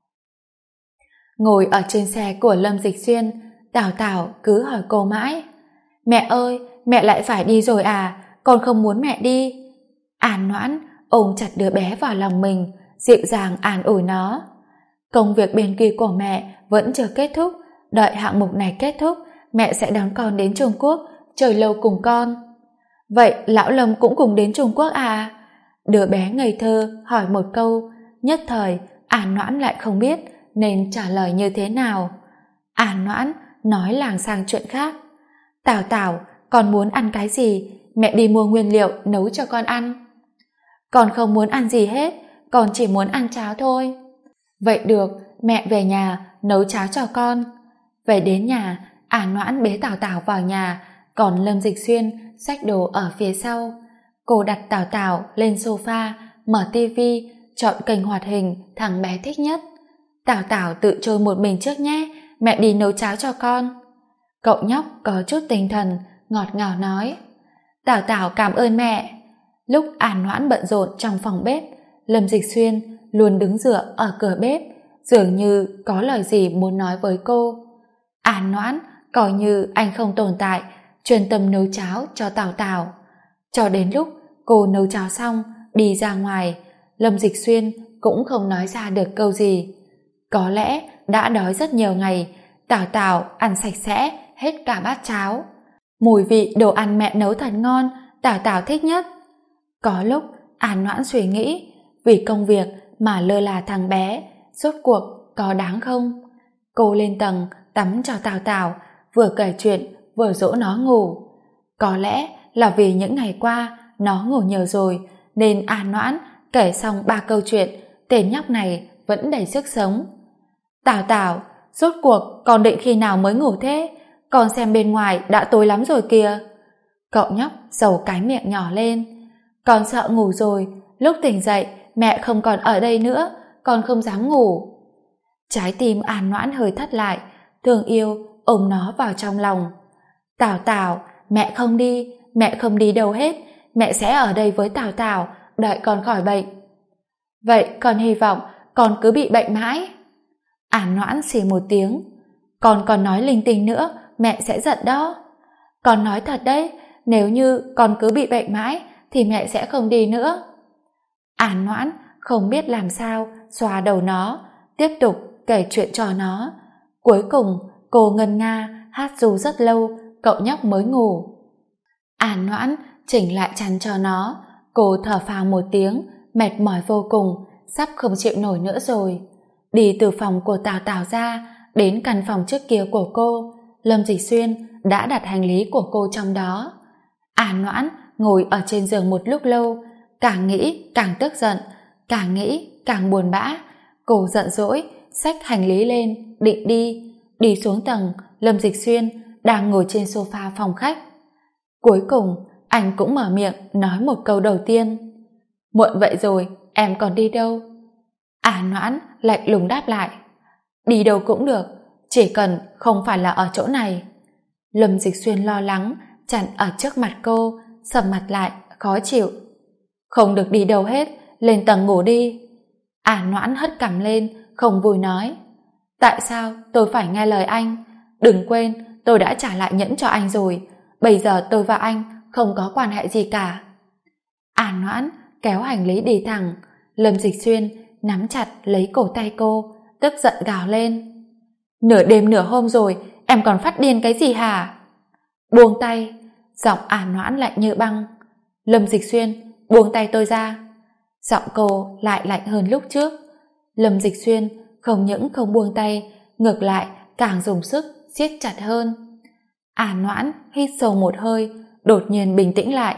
Ngồi ở trên xe của Lâm Dịch Xuyên, Tào Tào cứ hỏi cô mãi, mẹ ơi, mẹ lại phải đi rồi à, con không muốn mẹ đi. Noãn ôm chặt đứa bé vào lòng mình, dịu dàng an ủi nó. Công việc bên kia của mẹ vẫn chưa kết thúc, đợi hạng mục này kết thúc, mẹ sẽ đón con đến Trung Quốc, chơi lâu cùng con. Vậy lão Lâm cũng cùng đến Trung Quốc à? Đứa bé ngây thơ hỏi một câu, nhất thời Noãn lại không biết nên trả lời như thế nào. Noãn nói làng sang chuyện khác. Tào Tào, con muốn ăn cái gì? Mẹ đi mua nguyên liệu nấu cho con ăn. Con không muốn ăn gì hết, con chỉ muốn ăn cháo thôi. Vậy được, mẹ về nhà nấu cháo cho con. Về đến nhà, Noãn bế Tào Tào vào nhà, còn Lâm Dịch Xuyên xách đồ ở phía sau. Cô đặt Tào Tào lên sofa, mở tivi, chọn kênh hoạt hình thằng bé thích nhất. Tào Tào tự trôi một mình trước nhé, mẹ đi nấu cháo cho con. Cậu nhóc có chút tinh thần, ngọt ngào nói, Tào Tào cảm ơn mẹ. Lúc Noãn bận rộn trong phòng bếp, Lâm Dịch Xuyên luôn đứng dựa ở cửa bếp, dường như có lời gì muốn nói với cô. Noãn coi như anh không tồn tại, chuyên tâm nấu cháo cho Tào Tào. Cho đến lúc cô nấu cháo xong đi ra ngoài, Lâm Dịch Xuyên cũng không nói ra được câu gì. Có lẽ đã đói rất nhiều ngày, Tào Tào ăn sạch sẽ hết cả bát cháo. Mùi vị đồ ăn mẹ nấu thật ngon, Tào Tào thích nhất. Có lúc An Noãn suy nghĩ, vì công việc mà lơ là thằng bé, rốt cuộc có đáng không? Cô lên tầng tắm cho Tào Tào, vừa kể chuyện vừa dỗ nó ngủ. Có lẽ là vì những ngày qua nó ngủ nhiều rồi, nên An Noãn kể xong 3 câu chuyện, tên nhóc này vẫn đầy sức sống. Tào Tào, rốt cuộc con định khi nào mới ngủ thế? Con xem bên ngoài đã tối lắm rồi kìa. Cậu nhóc giầu cái miệng nhỏ lên. Con sợ ngủ rồi, lúc tỉnh dậy mẹ không còn ở đây nữa, con không dám ngủ. Trái tim An Noãn hơi thắt lại, thương yêu ôm nó vào trong lòng. Tào Tào, mẹ không đi đâu hết, mẹ sẽ ở đây với Tào Tào, đợi con khỏi bệnh. Vậy con hy vọng con cứ bị bệnh mãi. An Noãn xì một tiếng. Con còn nói linh tinh nữa, mẹ sẽ giận đó. Con nói thật đấy, nếu như con cứ bị bệnh mãi thì mẹ sẽ không đi nữa. An Noãn không biết làm sao xoa đầu nó, tiếp tục kể chuyện cho nó. Cuối cùng cô ngân nga hát ru rất lâu, cậu nhóc mới ngủ. An Noãn chỉnh lại chăn cho nó, cô thở phào một tiếng, mệt mỏi vô cùng, sắp không chịu nổi nữa rồi. Đi từ phòng của Tào Tào ra đến căn phòng trước kia của cô, Lâm Dịch Xuyên đã đặt hành lý của cô trong đó. An Noãn ngồi ở trên giường một lúc lâu, càng nghĩ càng tức giận, càng nghĩ càng buồn bã. Cô giận dỗi xách hành lý lên định đi xuống tầng. Lâm Dịch Xuyên đang ngồi trên sofa phòng khách. Cuối cùng anh cũng mở miệng nói một câu đầu tiên. Muộn vậy rồi, em còn đi đâu? An Noãn lạnh lùng đáp lại. Đi đâu cũng được, chỉ cần không phải là ở chỗ này. Lâm Dịch Xuyên lo lắng chặn ở trước mặt cô, sầm mặt lại khó chịu. Không được đi đâu hết, lên tầng ngủ đi. An Noãn hất cằm lên, không vui nói. Tại sao tôi phải nghe lời anh? Đừng quên tôi đã trả lại nhẫn cho anh rồi, bây giờ tôi và anh không có quan hệ gì cả. An Noãn kéo hành lý đi thẳng. Lâm Dịch Xuyên nắm chặt lấy cổ tay cô, tức giận gào lên. Nửa đêm nửa hôm rồi, em còn phát điên cái gì hả? Buông tay. Giọng An Noãn lạnh như băng. Lâm Dịch Xuyên, buông tay tôi ra. Giọng cô lại lạnh hơn lúc trước. Lâm Dịch Xuyên không những không buông tay, ngược lại càng dùng sức siết chặt hơn. An Noãn hít sâu một hơi, đột nhiên bình tĩnh lại.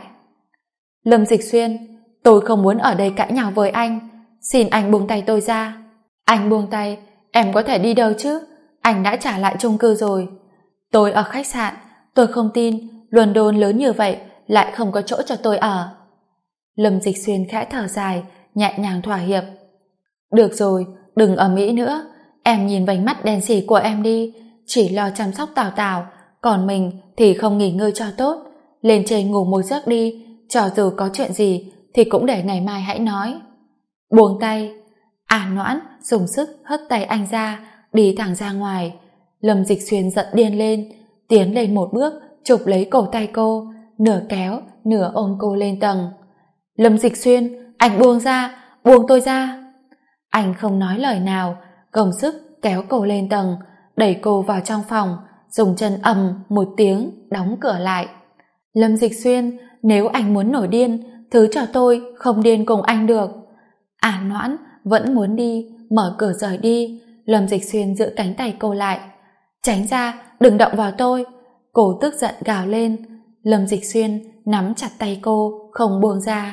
Lâm Dịch Xuyên, tôi không muốn ở đây cãi nhau với anh, xin anh buông tay tôi ra. Anh buông tay, em có thể đi đâu chứ? Anh đã trả lại chung cư rồi. Tôi ở khách sạn, tôi không tin London lớn như vậy lại không có chỗ cho tôi ở. Lâm Dịch Xuyên khẽ thở dài, nhẹ nhàng thỏa hiệp. Được rồi, đừng ở Mỹ nữa, em nhìn vành mắt đen sì của em đi, chỉ lo chăm sóc Tào Tào, còn mình thì không nghỉ ngơi cho tốt. Lên trên ngủ một giấc đi, cho dù có chuyện gì thì cũng để ngày mai hãy nói. Buông tay. An Noãn dùng sức hất tay anh ra, đi thẳng ra ngoài. Lâm Dịch Xuyên giận điên lên, tiến lên một bước, chụp lấy cổ tay cô, nửa kéo nửa ôm cô lên tầng. Lâm Dịch Xuyên, anh buông ra, buông tôi ra. Anh không nói lời nào, gồng sức kéo cô lên tầng, đẩy cô vào trong phòng, dùng chân ầm một tiếng đóng cửa lại. Lâm Dịch Xuyên, nếu anh muốn nổi điên, thứ cho tôi không điên cùng anh được. An Noãn vẫn muốn đi, mở cửa rời đi. Lâm Dịch Xuyên giữ cánh tay cô lại. Tránh ra, đừng động vào tôi. Cô tức giận gào lên. Lâm Dịch Xuyên nắm chặt tay cô, không buông ra.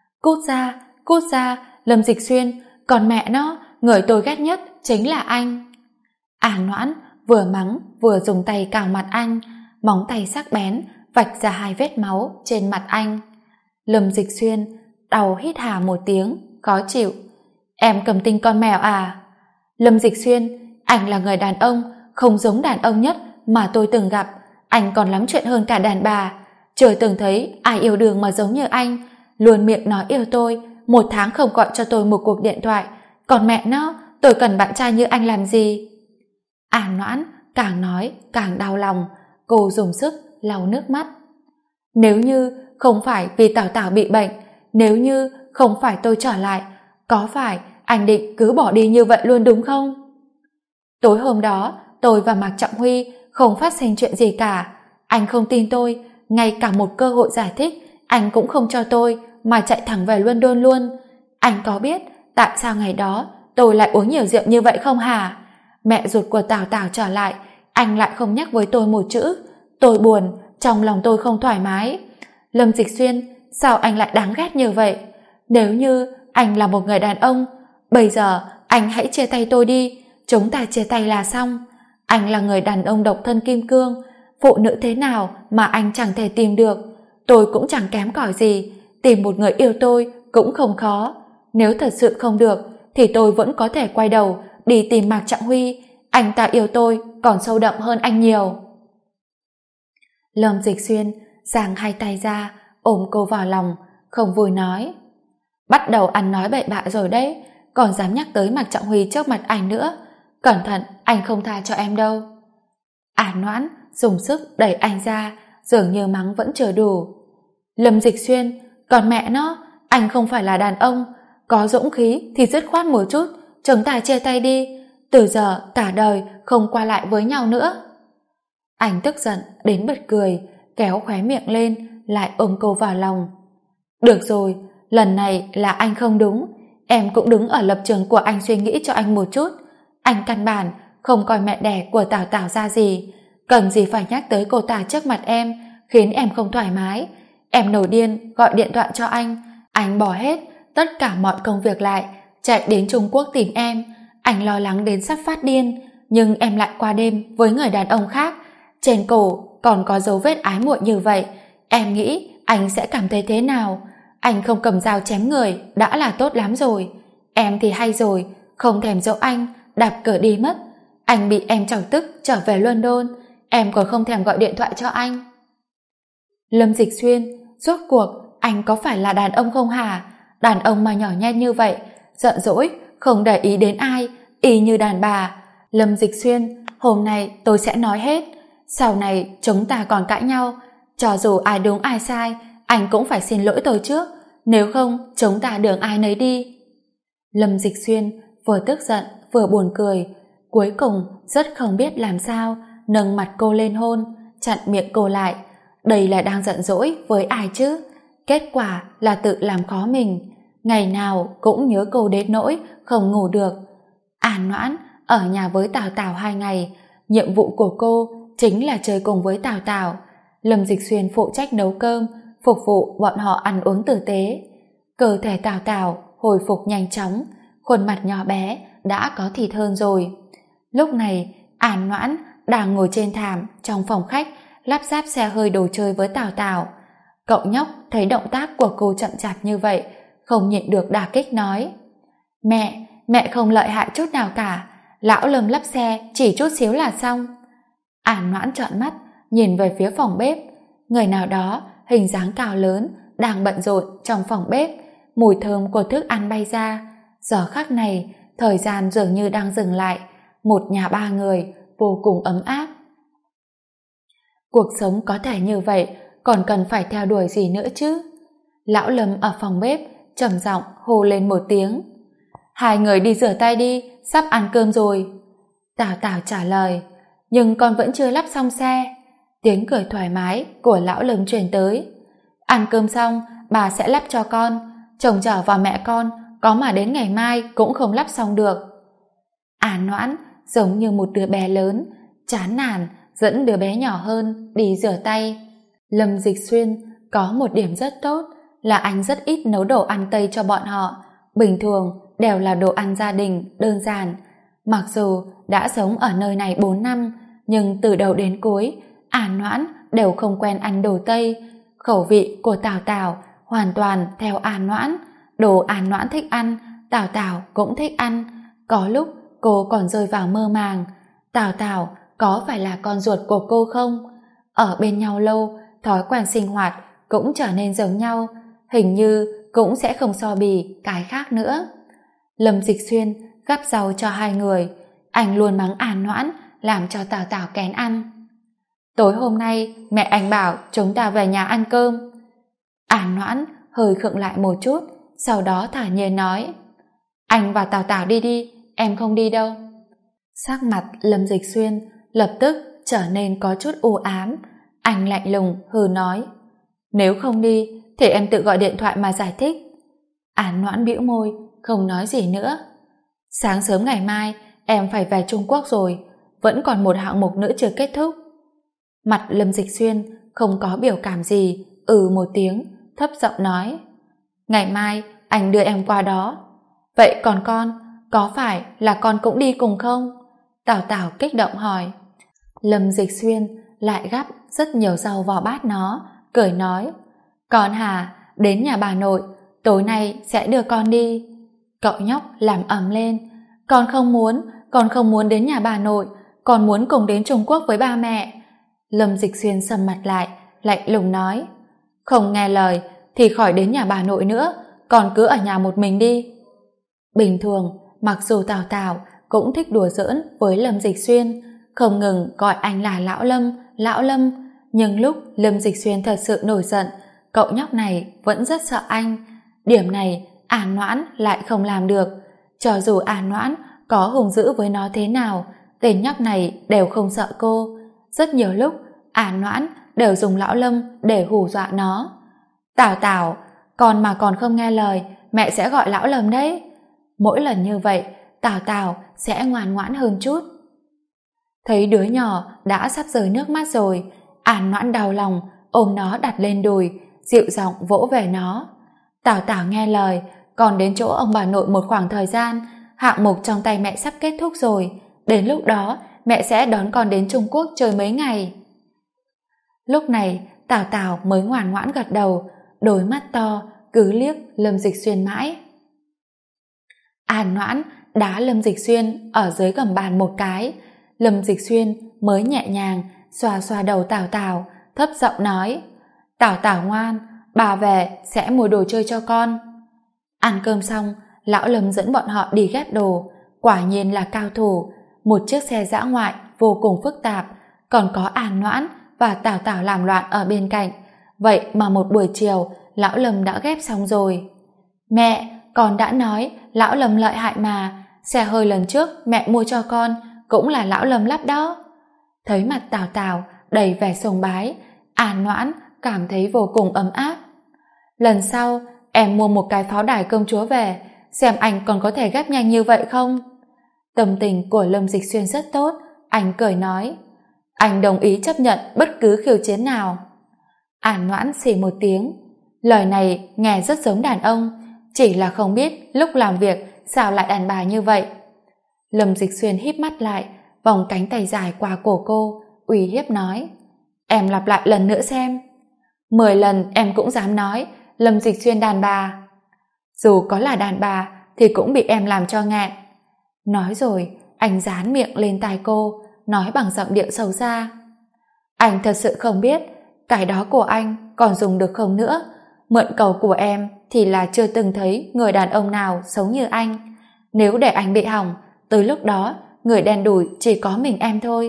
Cút ra, Lâm Dịch Xuyên, còn mẹ nó, người tôi ghét nhất chính là anh. An Noãn vừa mắng vừa dùng tay cào mặt anh, móng tay sắc bén vạch ra 2 vết máu trên mặt anh. Lâm Dịch Xuyên đau hít hà một tiếng, khó chịu. Em cầm tinh con mèo à? Lâm Dịch Xuyên, anh là người đàn ông không giống đàn ông nhất mà tôi từng gặp. Anh còn lắm chuyện hơn cả đàn bà. Chưa từng thấy ai yêu đương mà giống như anh, luôn miệng nói yêu tôi, 1 tháng không gọi cho tôi một cuộc điện thoại. Còn mẹ nó, tôi cần bạn trai như anh làm gì? An Noãn càng nói càng đau lòng, cô dùng sức lau nước mắt. Nếu như không phải vì Tào Tào bị bệnh, nếu như không phải tôi trở lại, có phải anh định cứ bỏ đi như vậy luôn đúng không? Tối hôm đó tôi và Mạc Trọng Huy không phát sinh chuyện gì cả. Anh không tin tôi, ngay cả một cơ hội giải thích anh cũng không cho tôi mà chạy thẳng về London luôn. Anh có biết tại sao ngày đó tôi lại uống nhiều rượu như vậy không hả? Mẹ ruột của Tào Tào trở lại, anh lại không nhắc với tôi một chữ. Tôi buồn, trong lòng tôi không thoải mái. Lâm Dịch Xuyên, sao anh lại đáng ghét như vậy? Nếu như anh là một người đàn ông, bây giờ anh hãy chia tay tôi đi, chúng ta chia tay là xong. Anh là người đàn ông độc thân kim cương, phụ nữ thế nào mà anh chẳng thể tìm được. Tôi cũng chẳng kém cỏi gì, tìm một người yêu tôi cũng không khó. Nếu thật sự không được thì tôi vẫn có thể quay đầu đi tìm Mạc Trọng Huy. Anh ta yêu tôi còn sâu đậm hơn anh nhiều. Lâm Dịch Xuyên giang hai tay ra ôm cô vào lòng, không vui nói: bắt đầu ăn nói bậy bạ rồi đấy, còn dám nhắc tới Mạc Trọng Huy trước mặt anh nữa. Cẩn thận, anh không tha cho em đâu. An Noãn dùng sức đẩy anh ra, dường như mắng vẫn chưa đủ. Lâm Dịch Xuyên, còn mẹ nó, anh không phải là đàn ông, có dũng khí thì dứt khoát một chút, chúng ta chia tay đi, từ giờ cả đời không qua lại với nhau nữa. Anh tức giận đến bật cười, kéo khóe miệng lên, lại ôm cô vào lòng. Được rồi, lần này là anh không đúng, em cũng đứng ở lập trường của anh suy nghĩ cho anh một chút. Anh căn bản không coi mẹ đẻ của Tào Tào ra gì, cần gì phải nhắc tới cô ta trước mặt em, khiến em không thoải mái. Em nổi điên gọi điện thoại cho anh bỏ hết tất cả mọi công việc lại, chạy đến Trung Quốc tìm em. Anh lo lắng đến sắp phát điên, nhưng em lại qua đêm với người đàn ông khác, trên cổ còn có dấu vết ái muội như vậy. Em nghĩ anh sẽ cảm thấy thế nào? Anh không cầm dao chém người đã là tốt lắm rồi. Em thì hay rồi, không thèm dỗ anh, đạp cửa đi mất. Anh bị em chọc tức trở về London, em còn không thèm gọi điện thoại cho anh. Lâm Dịch Xuyên, rốt cuộc anh có phải là đàn ông không hả? Đàn ông mà nhỏ nhen như vậy, giận dỗi không để ý đến ai, y như đàn bà. Lâm Dịch Xuyên, hôm nay tôi sẽ nói hết, sau này chúng ta còn cãi nhau, cho dù ai đúng ai sai, anh cũng phải xin lỗi tôi trước, nếu không chúng ta đường ai nấy đi. Lâm Dịch Xuyên vừa tức giận vừa buồn cười, cuối cùng rất không biết làm sao, nâng mặt cô lên hôn, chặn miệng cô lại. Đây là đang giận dỗi với ai chứ? Kết quả là tự làm khó mình, ngày nào cũng nhớ cô đến nỗi không ngủ được. An Noãn ở nhà với Tào Tào 2 ngày, nhiệm vụ của cô chính là chơi cùng với Tào Tào. Lâm Dịch Xuyên phụ trách nấu cơm, phục vụ bọn họ ăn uống tử tế. Cơ thể Tào Tào hồi phục nhanh chóng, khuôn mặt nhỏ bé đã có thịt hơn rồi. Lúc này An Noãn đang ngồi trên thảm trong phòng khách, lắp ráp xe hơi đồ chơi với Tào Tào. Cậu nhóc thấy động tác của cô chậm chạp như vậy, không nhịn được đả kích nói: mẹ không lợi hại chút nào cả, lão Lâm lắp xe chỉ chút xíu là xong. An Noãn trợn mắt nhìn về phía phòng bếp, người nào đó hình dáng cao lớn đang bận rộn trong phòng bếp, mùi thơm của thức ăn bay ra. Giờ khắc này thời gian dường như đang dừng lại, một nhà 3 người vô cùng ấm áp. Cuộc sống có thể như vậy, còn cần phải theo đuổi gì nữa chứ? Lão Lâm ở phòng bếp trầm giọng hô lên một tiếng: 2 người đi rửa tay đi, sắp ăn cơm rồi. Tào Tào trả lời: nhưng con vẫn chưa lắp xong xe. Tiếng cười thoải mái của lão Lâm truyền tới: ăn cơm xong bà sẽ lắp cho con, chồng chở và mẹ con có mà đến ngày mai cũng không lắp xong được. An Noãn giống như một đứa bé lớn, chán nản dẫn đứa bé nhỏ hơn đi rửa tay. Lâm Dịch Xuyên có một điểm rất tốt là anh rất ít nấu đồ ăn Tây cho bọn họ, bình thường đều là đồ ăn gia đình đơn giản. Mặc dù đã sống ở nơi này 4 năm, nhưng từ đầu đến cuối An Noãn đều không quen ăn đồ Tây. Khẩu vị của Tào Tào hoàn toàn theo An Noãn, đồ An Noãn thích ăn Tào Tào cũng thích ăn. Có lúc cô còn rơi vào mơ màng, Tào Tào có phải là con ruột của cô không? Ở bên nhau lâu, thói quen sinh hoạt cũng trở nên giống nhau, hình như cũng sẽ không so bì cái khác nữa. Lâm Dịch Xuyên gắp rau cho 2 người, anh luôn mắng An Noãn làm cho Tào Tào kén ăn. Tối hôm nay mẹ anh bảo chúng ta về nhà ăn cơm. An Noãn hơi khựng lại một chút, sau đó thản nhiên nói: anh và Tào Tào đi đi, em không đi đâu. Sắc mặt Lâm Dịch Xuyên lập tức trở nên có chút u ám, anh lạnh lùng hừ nói: nếu không đi thì em tự gọi điện thoại mà giải thích. An Noãn bĩu môi, không nói gì nữa. Sáng sớm ngày mai em phải về Trung Quốc rồi, vẫn còn một hạng mục nữa chưa kết thúc. Mặt Lâm Dịch Xuyên không có biểu cảm gì, một tiếng, thấp giọng nói. Ngày mai anh đưa em qua đó. Vậy còn con, có phải là con cũng đi cùng không? Tào Tào kích động hỏi. Lâm Dịch Xuyên lại gắp rất nhiều rau vào bát nó, cười nói. Con hả, đến nhà bà nội, tối nay sẽ đưa con đi. Cậu nhóc làm ầm lên. Con không muốn đến nhà bà nội, con muốn cùng đến Trung Quốc với ba mẹ. Lâm Dịch Xuyên sầm mặt lại, lạnh lùng nói. Không nghe lời thì khỏi đến nhà bà nội nữa, con cứ ở nhà một mình đi. Bình thường, mặc dù Tào Tào cũng thích đùa giỡn với Lâm Dịch Xuyên, không ngừng gọi anh là Lão Lâm, nhưng lúc Lâm Dịch Xuyên thật sự nổi giận, cậu nhóc này vẫn rất sợ anh. Điểm này An Noãn lại không làm được. Cho dù An Noãn có hung dữ với nó thế nào, tên nhóc này đều không sợ cô. Rất nhiều lúc An Noãn đều dùng Lão Lâm để hù dọa nó. Tào Tào, con mà còn không nghe lời, mẹ sẽ gọi Lão Lâm đấy. Mỗi lần như vậy, Tào Tào sẽ ngoan ngoãn hơn chút. Thấy đứa nhỏ đã sắp rơi nước mắt rồi, An Noãn đau lòng, ôm nó đặt lên đùi, dịu giọng vỗ về nó. Tào Tào nghe lời, còn đến chỗ ông bà nội một khoảng thời gian, hạng mục trong tay mẹ sắp kết thúc rồi, đến lúc đó mẹ sẽ đón con đến Trung Quốc chơi mấy ngày. Lúc này Tào Tào mới ngoan ngoãn gật đầu, đôi mắt to cứ liếc Lâm Dịch Xuyên mãi. An Noãn đá Lâm Dịch Xuyên ở dưới gầm bàn một cái. Lâm Dịch Xuyên mới nhẹ nhàng xoa xoa đầu Tào Tào, thấp giọng nói. Tào Tào ngoan, bà về sẽ mua đồ chơi cho con. Ăn cơm xong, Lão Lâm dẫn bọn họ đi ghép đồ. Quả nhiên là cao thủ. Một chiếc xe dã ngoại vô cùng phức tạp, còn có An Noãn và Tào Tào làm loạn ở bên cạnh. Vậy mà một buổi chiều Lão Lâm đã ghép xong rồi. Mẹ, con đã nói Lão Lâm lợi hại mà, xe hơi lần trước mẹ mua cho con cũng là Lão Lâm lắp đó. Thấy mặt Tào Tào đầy vẻ sùng bái, An Noãn cảm thấy vô cùng ấm áp. Lần sau em mua một cái pháo đài công chúa về, xem anh còn có thể ghép nhanh như vậy không? Tâm tình của Lâm Dịch Xuyên rất tốt, anh cười nói. Anh đồng ý chấp nhận bất cứ khiêu chiến nào. An Noãn xì một tiếng. Lời này nghe rất giống đàn ông, chỉ là không biết lúc làm việc sao lại đàn bà như vậy. Lâm Dịch Xuyên híp mắt lại, vòng cánh tay dài qua cổ cô, uy hiếp nói. Em lặp lại lần nữa xem. 10 lần em cũng dám nói Lâm Dịch Xuyên đàn bà. Dù có là đàn bà thì cũng bị em làm cho nghẹn. Nói rồi, anh dán miệng lên tai cô, nói bằng giọng điệu xấu xa. Anh thật sự không biết cái đó của anh còn dùng được không nữa. Mượn cầu của em thì là chưa từng thấy người đàn ông nào xấu như anh. Nếu để anh bị hỏng, tới lúc đó người đen đủi chỉ có mình em thôi.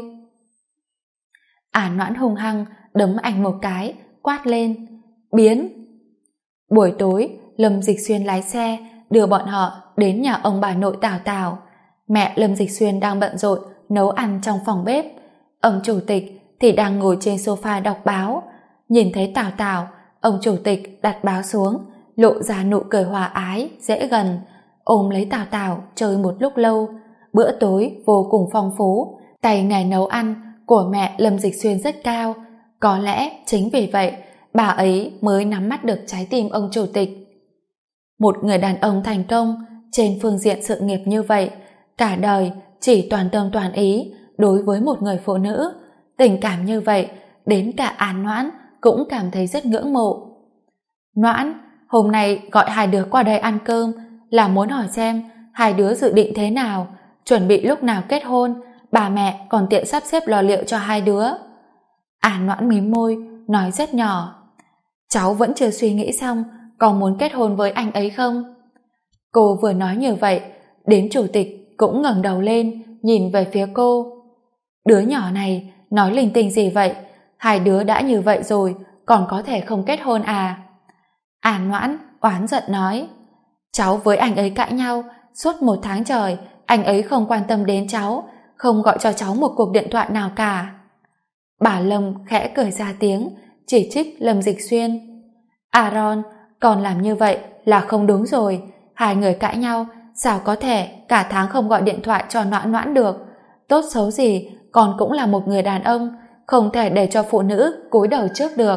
An Noãn hung hăng đấm anh một cái, quát lên. Biến! Buổi tối, Lâm Dịch Xuyên lái xe đưa bọn họ đến nhà ông bà nội Tào Tào. Mẹ Lâm Dịch Xuyên đang bận rộn nấu ăn trong phòng bếp. Ông chủ tịch thì đang ngồi trên sofa đọc báo. Nhìn thấy Tào Tào, ông chủ tịch đặt báo xuống, lộ ra nụ cười hòa ái, dễ gần, ôm lấy Tào Tào chơi một lúc lâu. Bữa tối vô cùng phong phú, tay nghề nấu ăn của mẹ Lâm Dịch Xuyên rất cao. Có lẽ chính vì vậy bà ấy mới nắm bắt được trái tim ông chủ tịch. Một người đàn ông thành công trên phương diện sự nghiệp như vậy, cả đời chỉ toàn tâm toàn ý đối với một người phụ nữ. Tình cảm như vậy, đến cả An Noãn cũng cảm thấy rất ngưỡng mộ. Noãn, hôm nay gọi hai đứa qua đây ăn cơm là muốn hỏi xem hai đứa dự định thế nào, chuẩn bị lúc nào kết hôn, bà mẹ còn tiện sắp xếp lo liệu cho hai đứa. An Noãn mím môi, nói rất nhỏ. Cháu vẫn chưa suy nghĩ xong có muốn kết hôn với anh ấy không? Cô vừa nói như vậy, đến chủ tịch cũng ngẩng đầu lên, nhìn về phía cô. Đứa nhỏ này nói linh tinh gì vậy? Hai đứa đã như vậy rồi, còn có thể không kết hôn à? An Noãn oán giận nói. Cháu với anh ấy cãi nhau, suốt 1 tháng trời, anh ấy không quan tâm đến cháu, không gọi cho cháu một cuộc điện thoại nào cả. Bà Lâm khẽ cười ra tiếng, chỉ trích Lâm Dịch Xuyên. Aaron, con làm như vậy là không đúng rồi. Hai người cãi nhau, sao có thể cả tháng không gọi điện thoại cho Noãn Noãn được? Tốt xấu gì, con cũng là một người đàn ông, không thể để cho phụ nữ cúi đầu trước được.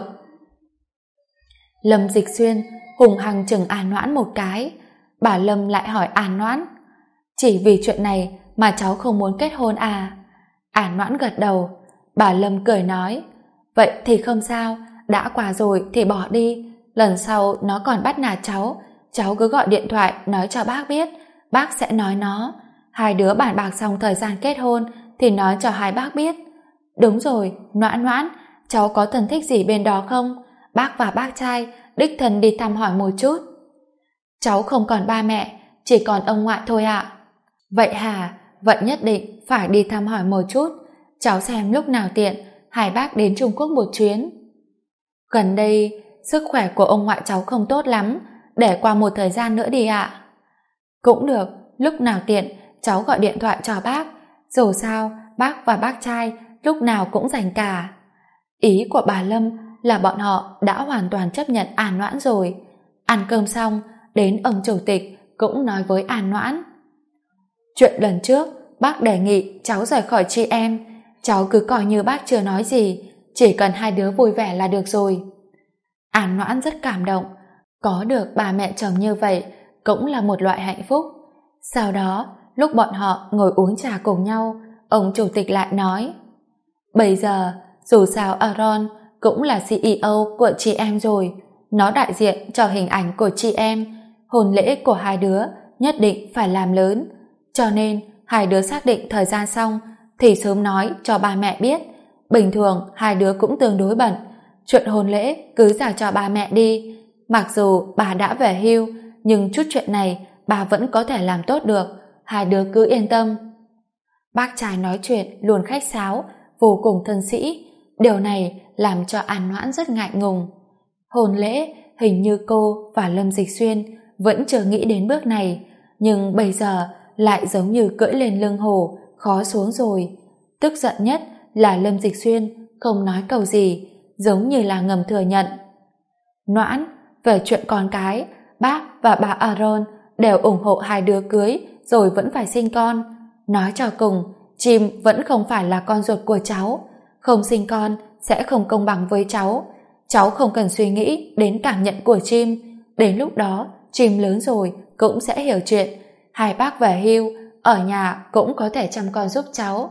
Lâm Dịch Xuyên hùng hăng chừng An Noãn một cái. Bà Lâm lại hỏi An Noãn, chỉ vì chuyện này mà cháu không muốn kết hôn à? An Noãn gật đầu. Bà Lâm cười nói, vậy thì không sao, đã qua rồi thì bỏ đi, lần sau nó còn bắt nạt cháu cứ gọi điện thoại nói cho bác biết, bác sẽ nói nó. Hai đứa bàn bạc xong thời gian kết hôn thì nói cho hai bác biết. Đúng rồi, Noãn Noãn, cháu có thân thích gì bên đó không? Bác và bác trai đích thân đi thăm hỏi một chút. Cháu không còn ba mẹ, chỉ còn ông ngoại thôi ạ. Vậy hả? Vậy nhất định phải đi thăm hỏi một chút. Cháu xem lúc nào tiện, hai bác đến Trung Quốc một chuyến. Gần đây, sức khỏe của ông ngoại cháu không tốt lắm, để qua một thời gian nữa đi ạ. Cũng được, lúc nào tiện, cháu gọi điện thoại cho bác. Dù sao, bác và bác trai lúc nào cũng rảnh cả. Ý của bà Lâm là bọn họ đã hoàn toàn chấp nhận An Noãn rồi. Ăn cơm xong, đến ông chủ tịch cũng nói với An Noãn. Chuyện lần trước, bác đề nghị cháu rời khỏi chị em, cháu cứ coi như bác chưa nói gì, chỉ cần hai đứa vui vẻ là được rồi. An Noãn rất cảm động, có được bà mẹ chồng như vậy cũng là một loại hạnh phúc. Sau đó, lúc bọn họ ngồi uống trà cùng nhau, ông chủ tịch lại nói, bây giờ, dù sao Aaron cũng là CEO của chị em rồi, nó đại diện cho hình ảnh của chị em, hôn lễ của hai đứa nhất định phải làm lớn, cho nên hai đứa xác định thời gian xong thì sớm nói cho ba mẹ biết. Bình thường hai đứa cũng tương đối bận, chuyện hôn lễ cứ giao cho ba mẹ đi. Mặc dù bà đã về hưu, nhưng chút chuyện này bà vẫn có thể làm tốt được, hai đứa cứ yên tâm. Bác trai nói chuyện luôn khách sáo, vô cùng thân sĩ, điều này làm cho An Noãn rất ngại ngùng. Hôn lễ, hình như cô và Lâm Dịch Xuyên vẫn chưa nghĩ đến bước này, nhưng bây giờ lại giống như cưỡi lên lưng hổ, khó xuống rồi. Tức giận nhất là Lâm Dịch Xuyên không nói câu gì, giống như là ngầm thừa nhận. Noãn, về chuyện con cái, bác và bà Aaron đều ủng hộ hai đứa cưới rồi vẫn phải sinh con. Nói cho cùng, chim vẫn không phải là con ruột của cháu, không sinh con sẽ không công bằng với cháu. Cháu không cần suy nghĩ đến cảm nhận của chim, đến lúc đó chim lớn rồi cũng sẽ hiểu chuyện. Hai bác về hưu, ở nhà cũng có thể chăm con giúp cháu.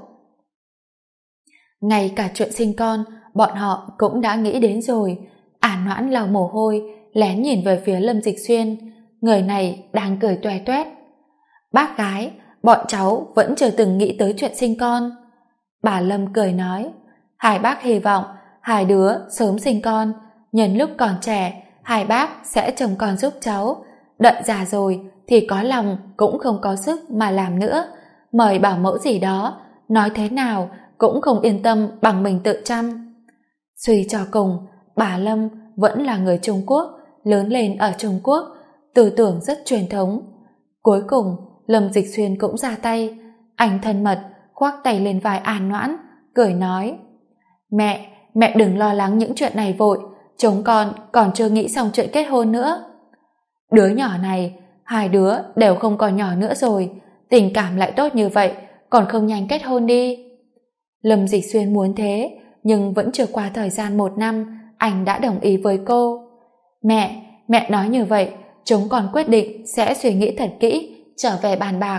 Ngay cả chuyện sinh con, bọn họ cũng đã nghĩ đến rồi. An Noãn lau mồ hôi, lén nhìn về phía Lâm Dịch Xuyên. Người này đang cười toe toét. Bác gái, bọn cháu vẫn chưa từng nghĩ tới chuyện sinh con. Bà Lâm cười nói, hai bác hy vọng hai đứa sớm sinh con, nhân lúc còn trẻ, hai bác sẽ trông con giúp cháu. Đợi già rồi thì có lòng cũng không có sức mà làm nữa. Mời bảo mẫu gì đó, nói thế nào cũng không yên tâm bằng mình tự chăm. Suy cho cùng, bà Lâm vẫn là người Trung Quốc, lớn lên ở Trung Quốc, tư tưởng rất truyền thống. Cuối cùng, Lâm Dịch Xuyên cũng ra tay. Anh thân mật khoác tay lên vai An Noãn, cười nói, mẹ đừng lo lắng những chuyện này vội, chúng con còn chưa nghĩ xong chuyện kết hôn nữa. Đứa nhỏ này, hai đứa đều không còn nhỏ nữa rồi, tình cảm lại tốt như vậy, còn không nhanh kết hôn đi. Lâm Dịch Xuyên muốn thế, nhưng vẫn chưa qua thời gian 1 năm, anh đã đồng ý với cô. Mẹ nói như vậy, chúng còn quyết định sẽ suy nghĩ thật kỹ, trở về bàn bạc.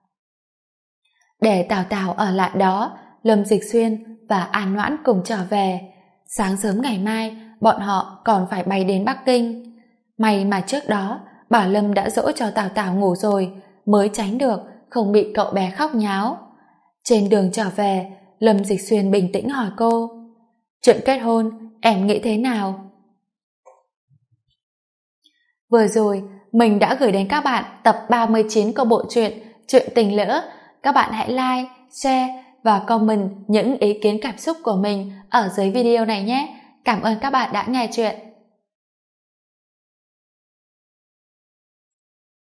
Để Tào Tào ở lại đó, Lâm Dịch Xuyên và An Noãn cùng trở về. Sáng sớm ngày mai, bọn họ còn phải bay đến Bắc Kinh. May mà trước đó, bà Lâm đã dỗ cho Tào Tào ngủ rồi, mới tránh được không bị cậu bé khóc nháo. Trên đường trở về, Lâm Dịch Xuyên bình tĩnh hỏi cô, chuyện kết hôn, em nghĩ thế nào? Vừa rồi, mình đã gửi đến các bạn tập 39 của bộ truyện Chuyện Tình Lỡ. Các bạn hãy like, share và comment những ý kiến cảm xúc của mình ở dưới video này nhé. Cảm ơn các bạn đã nghe chuyện.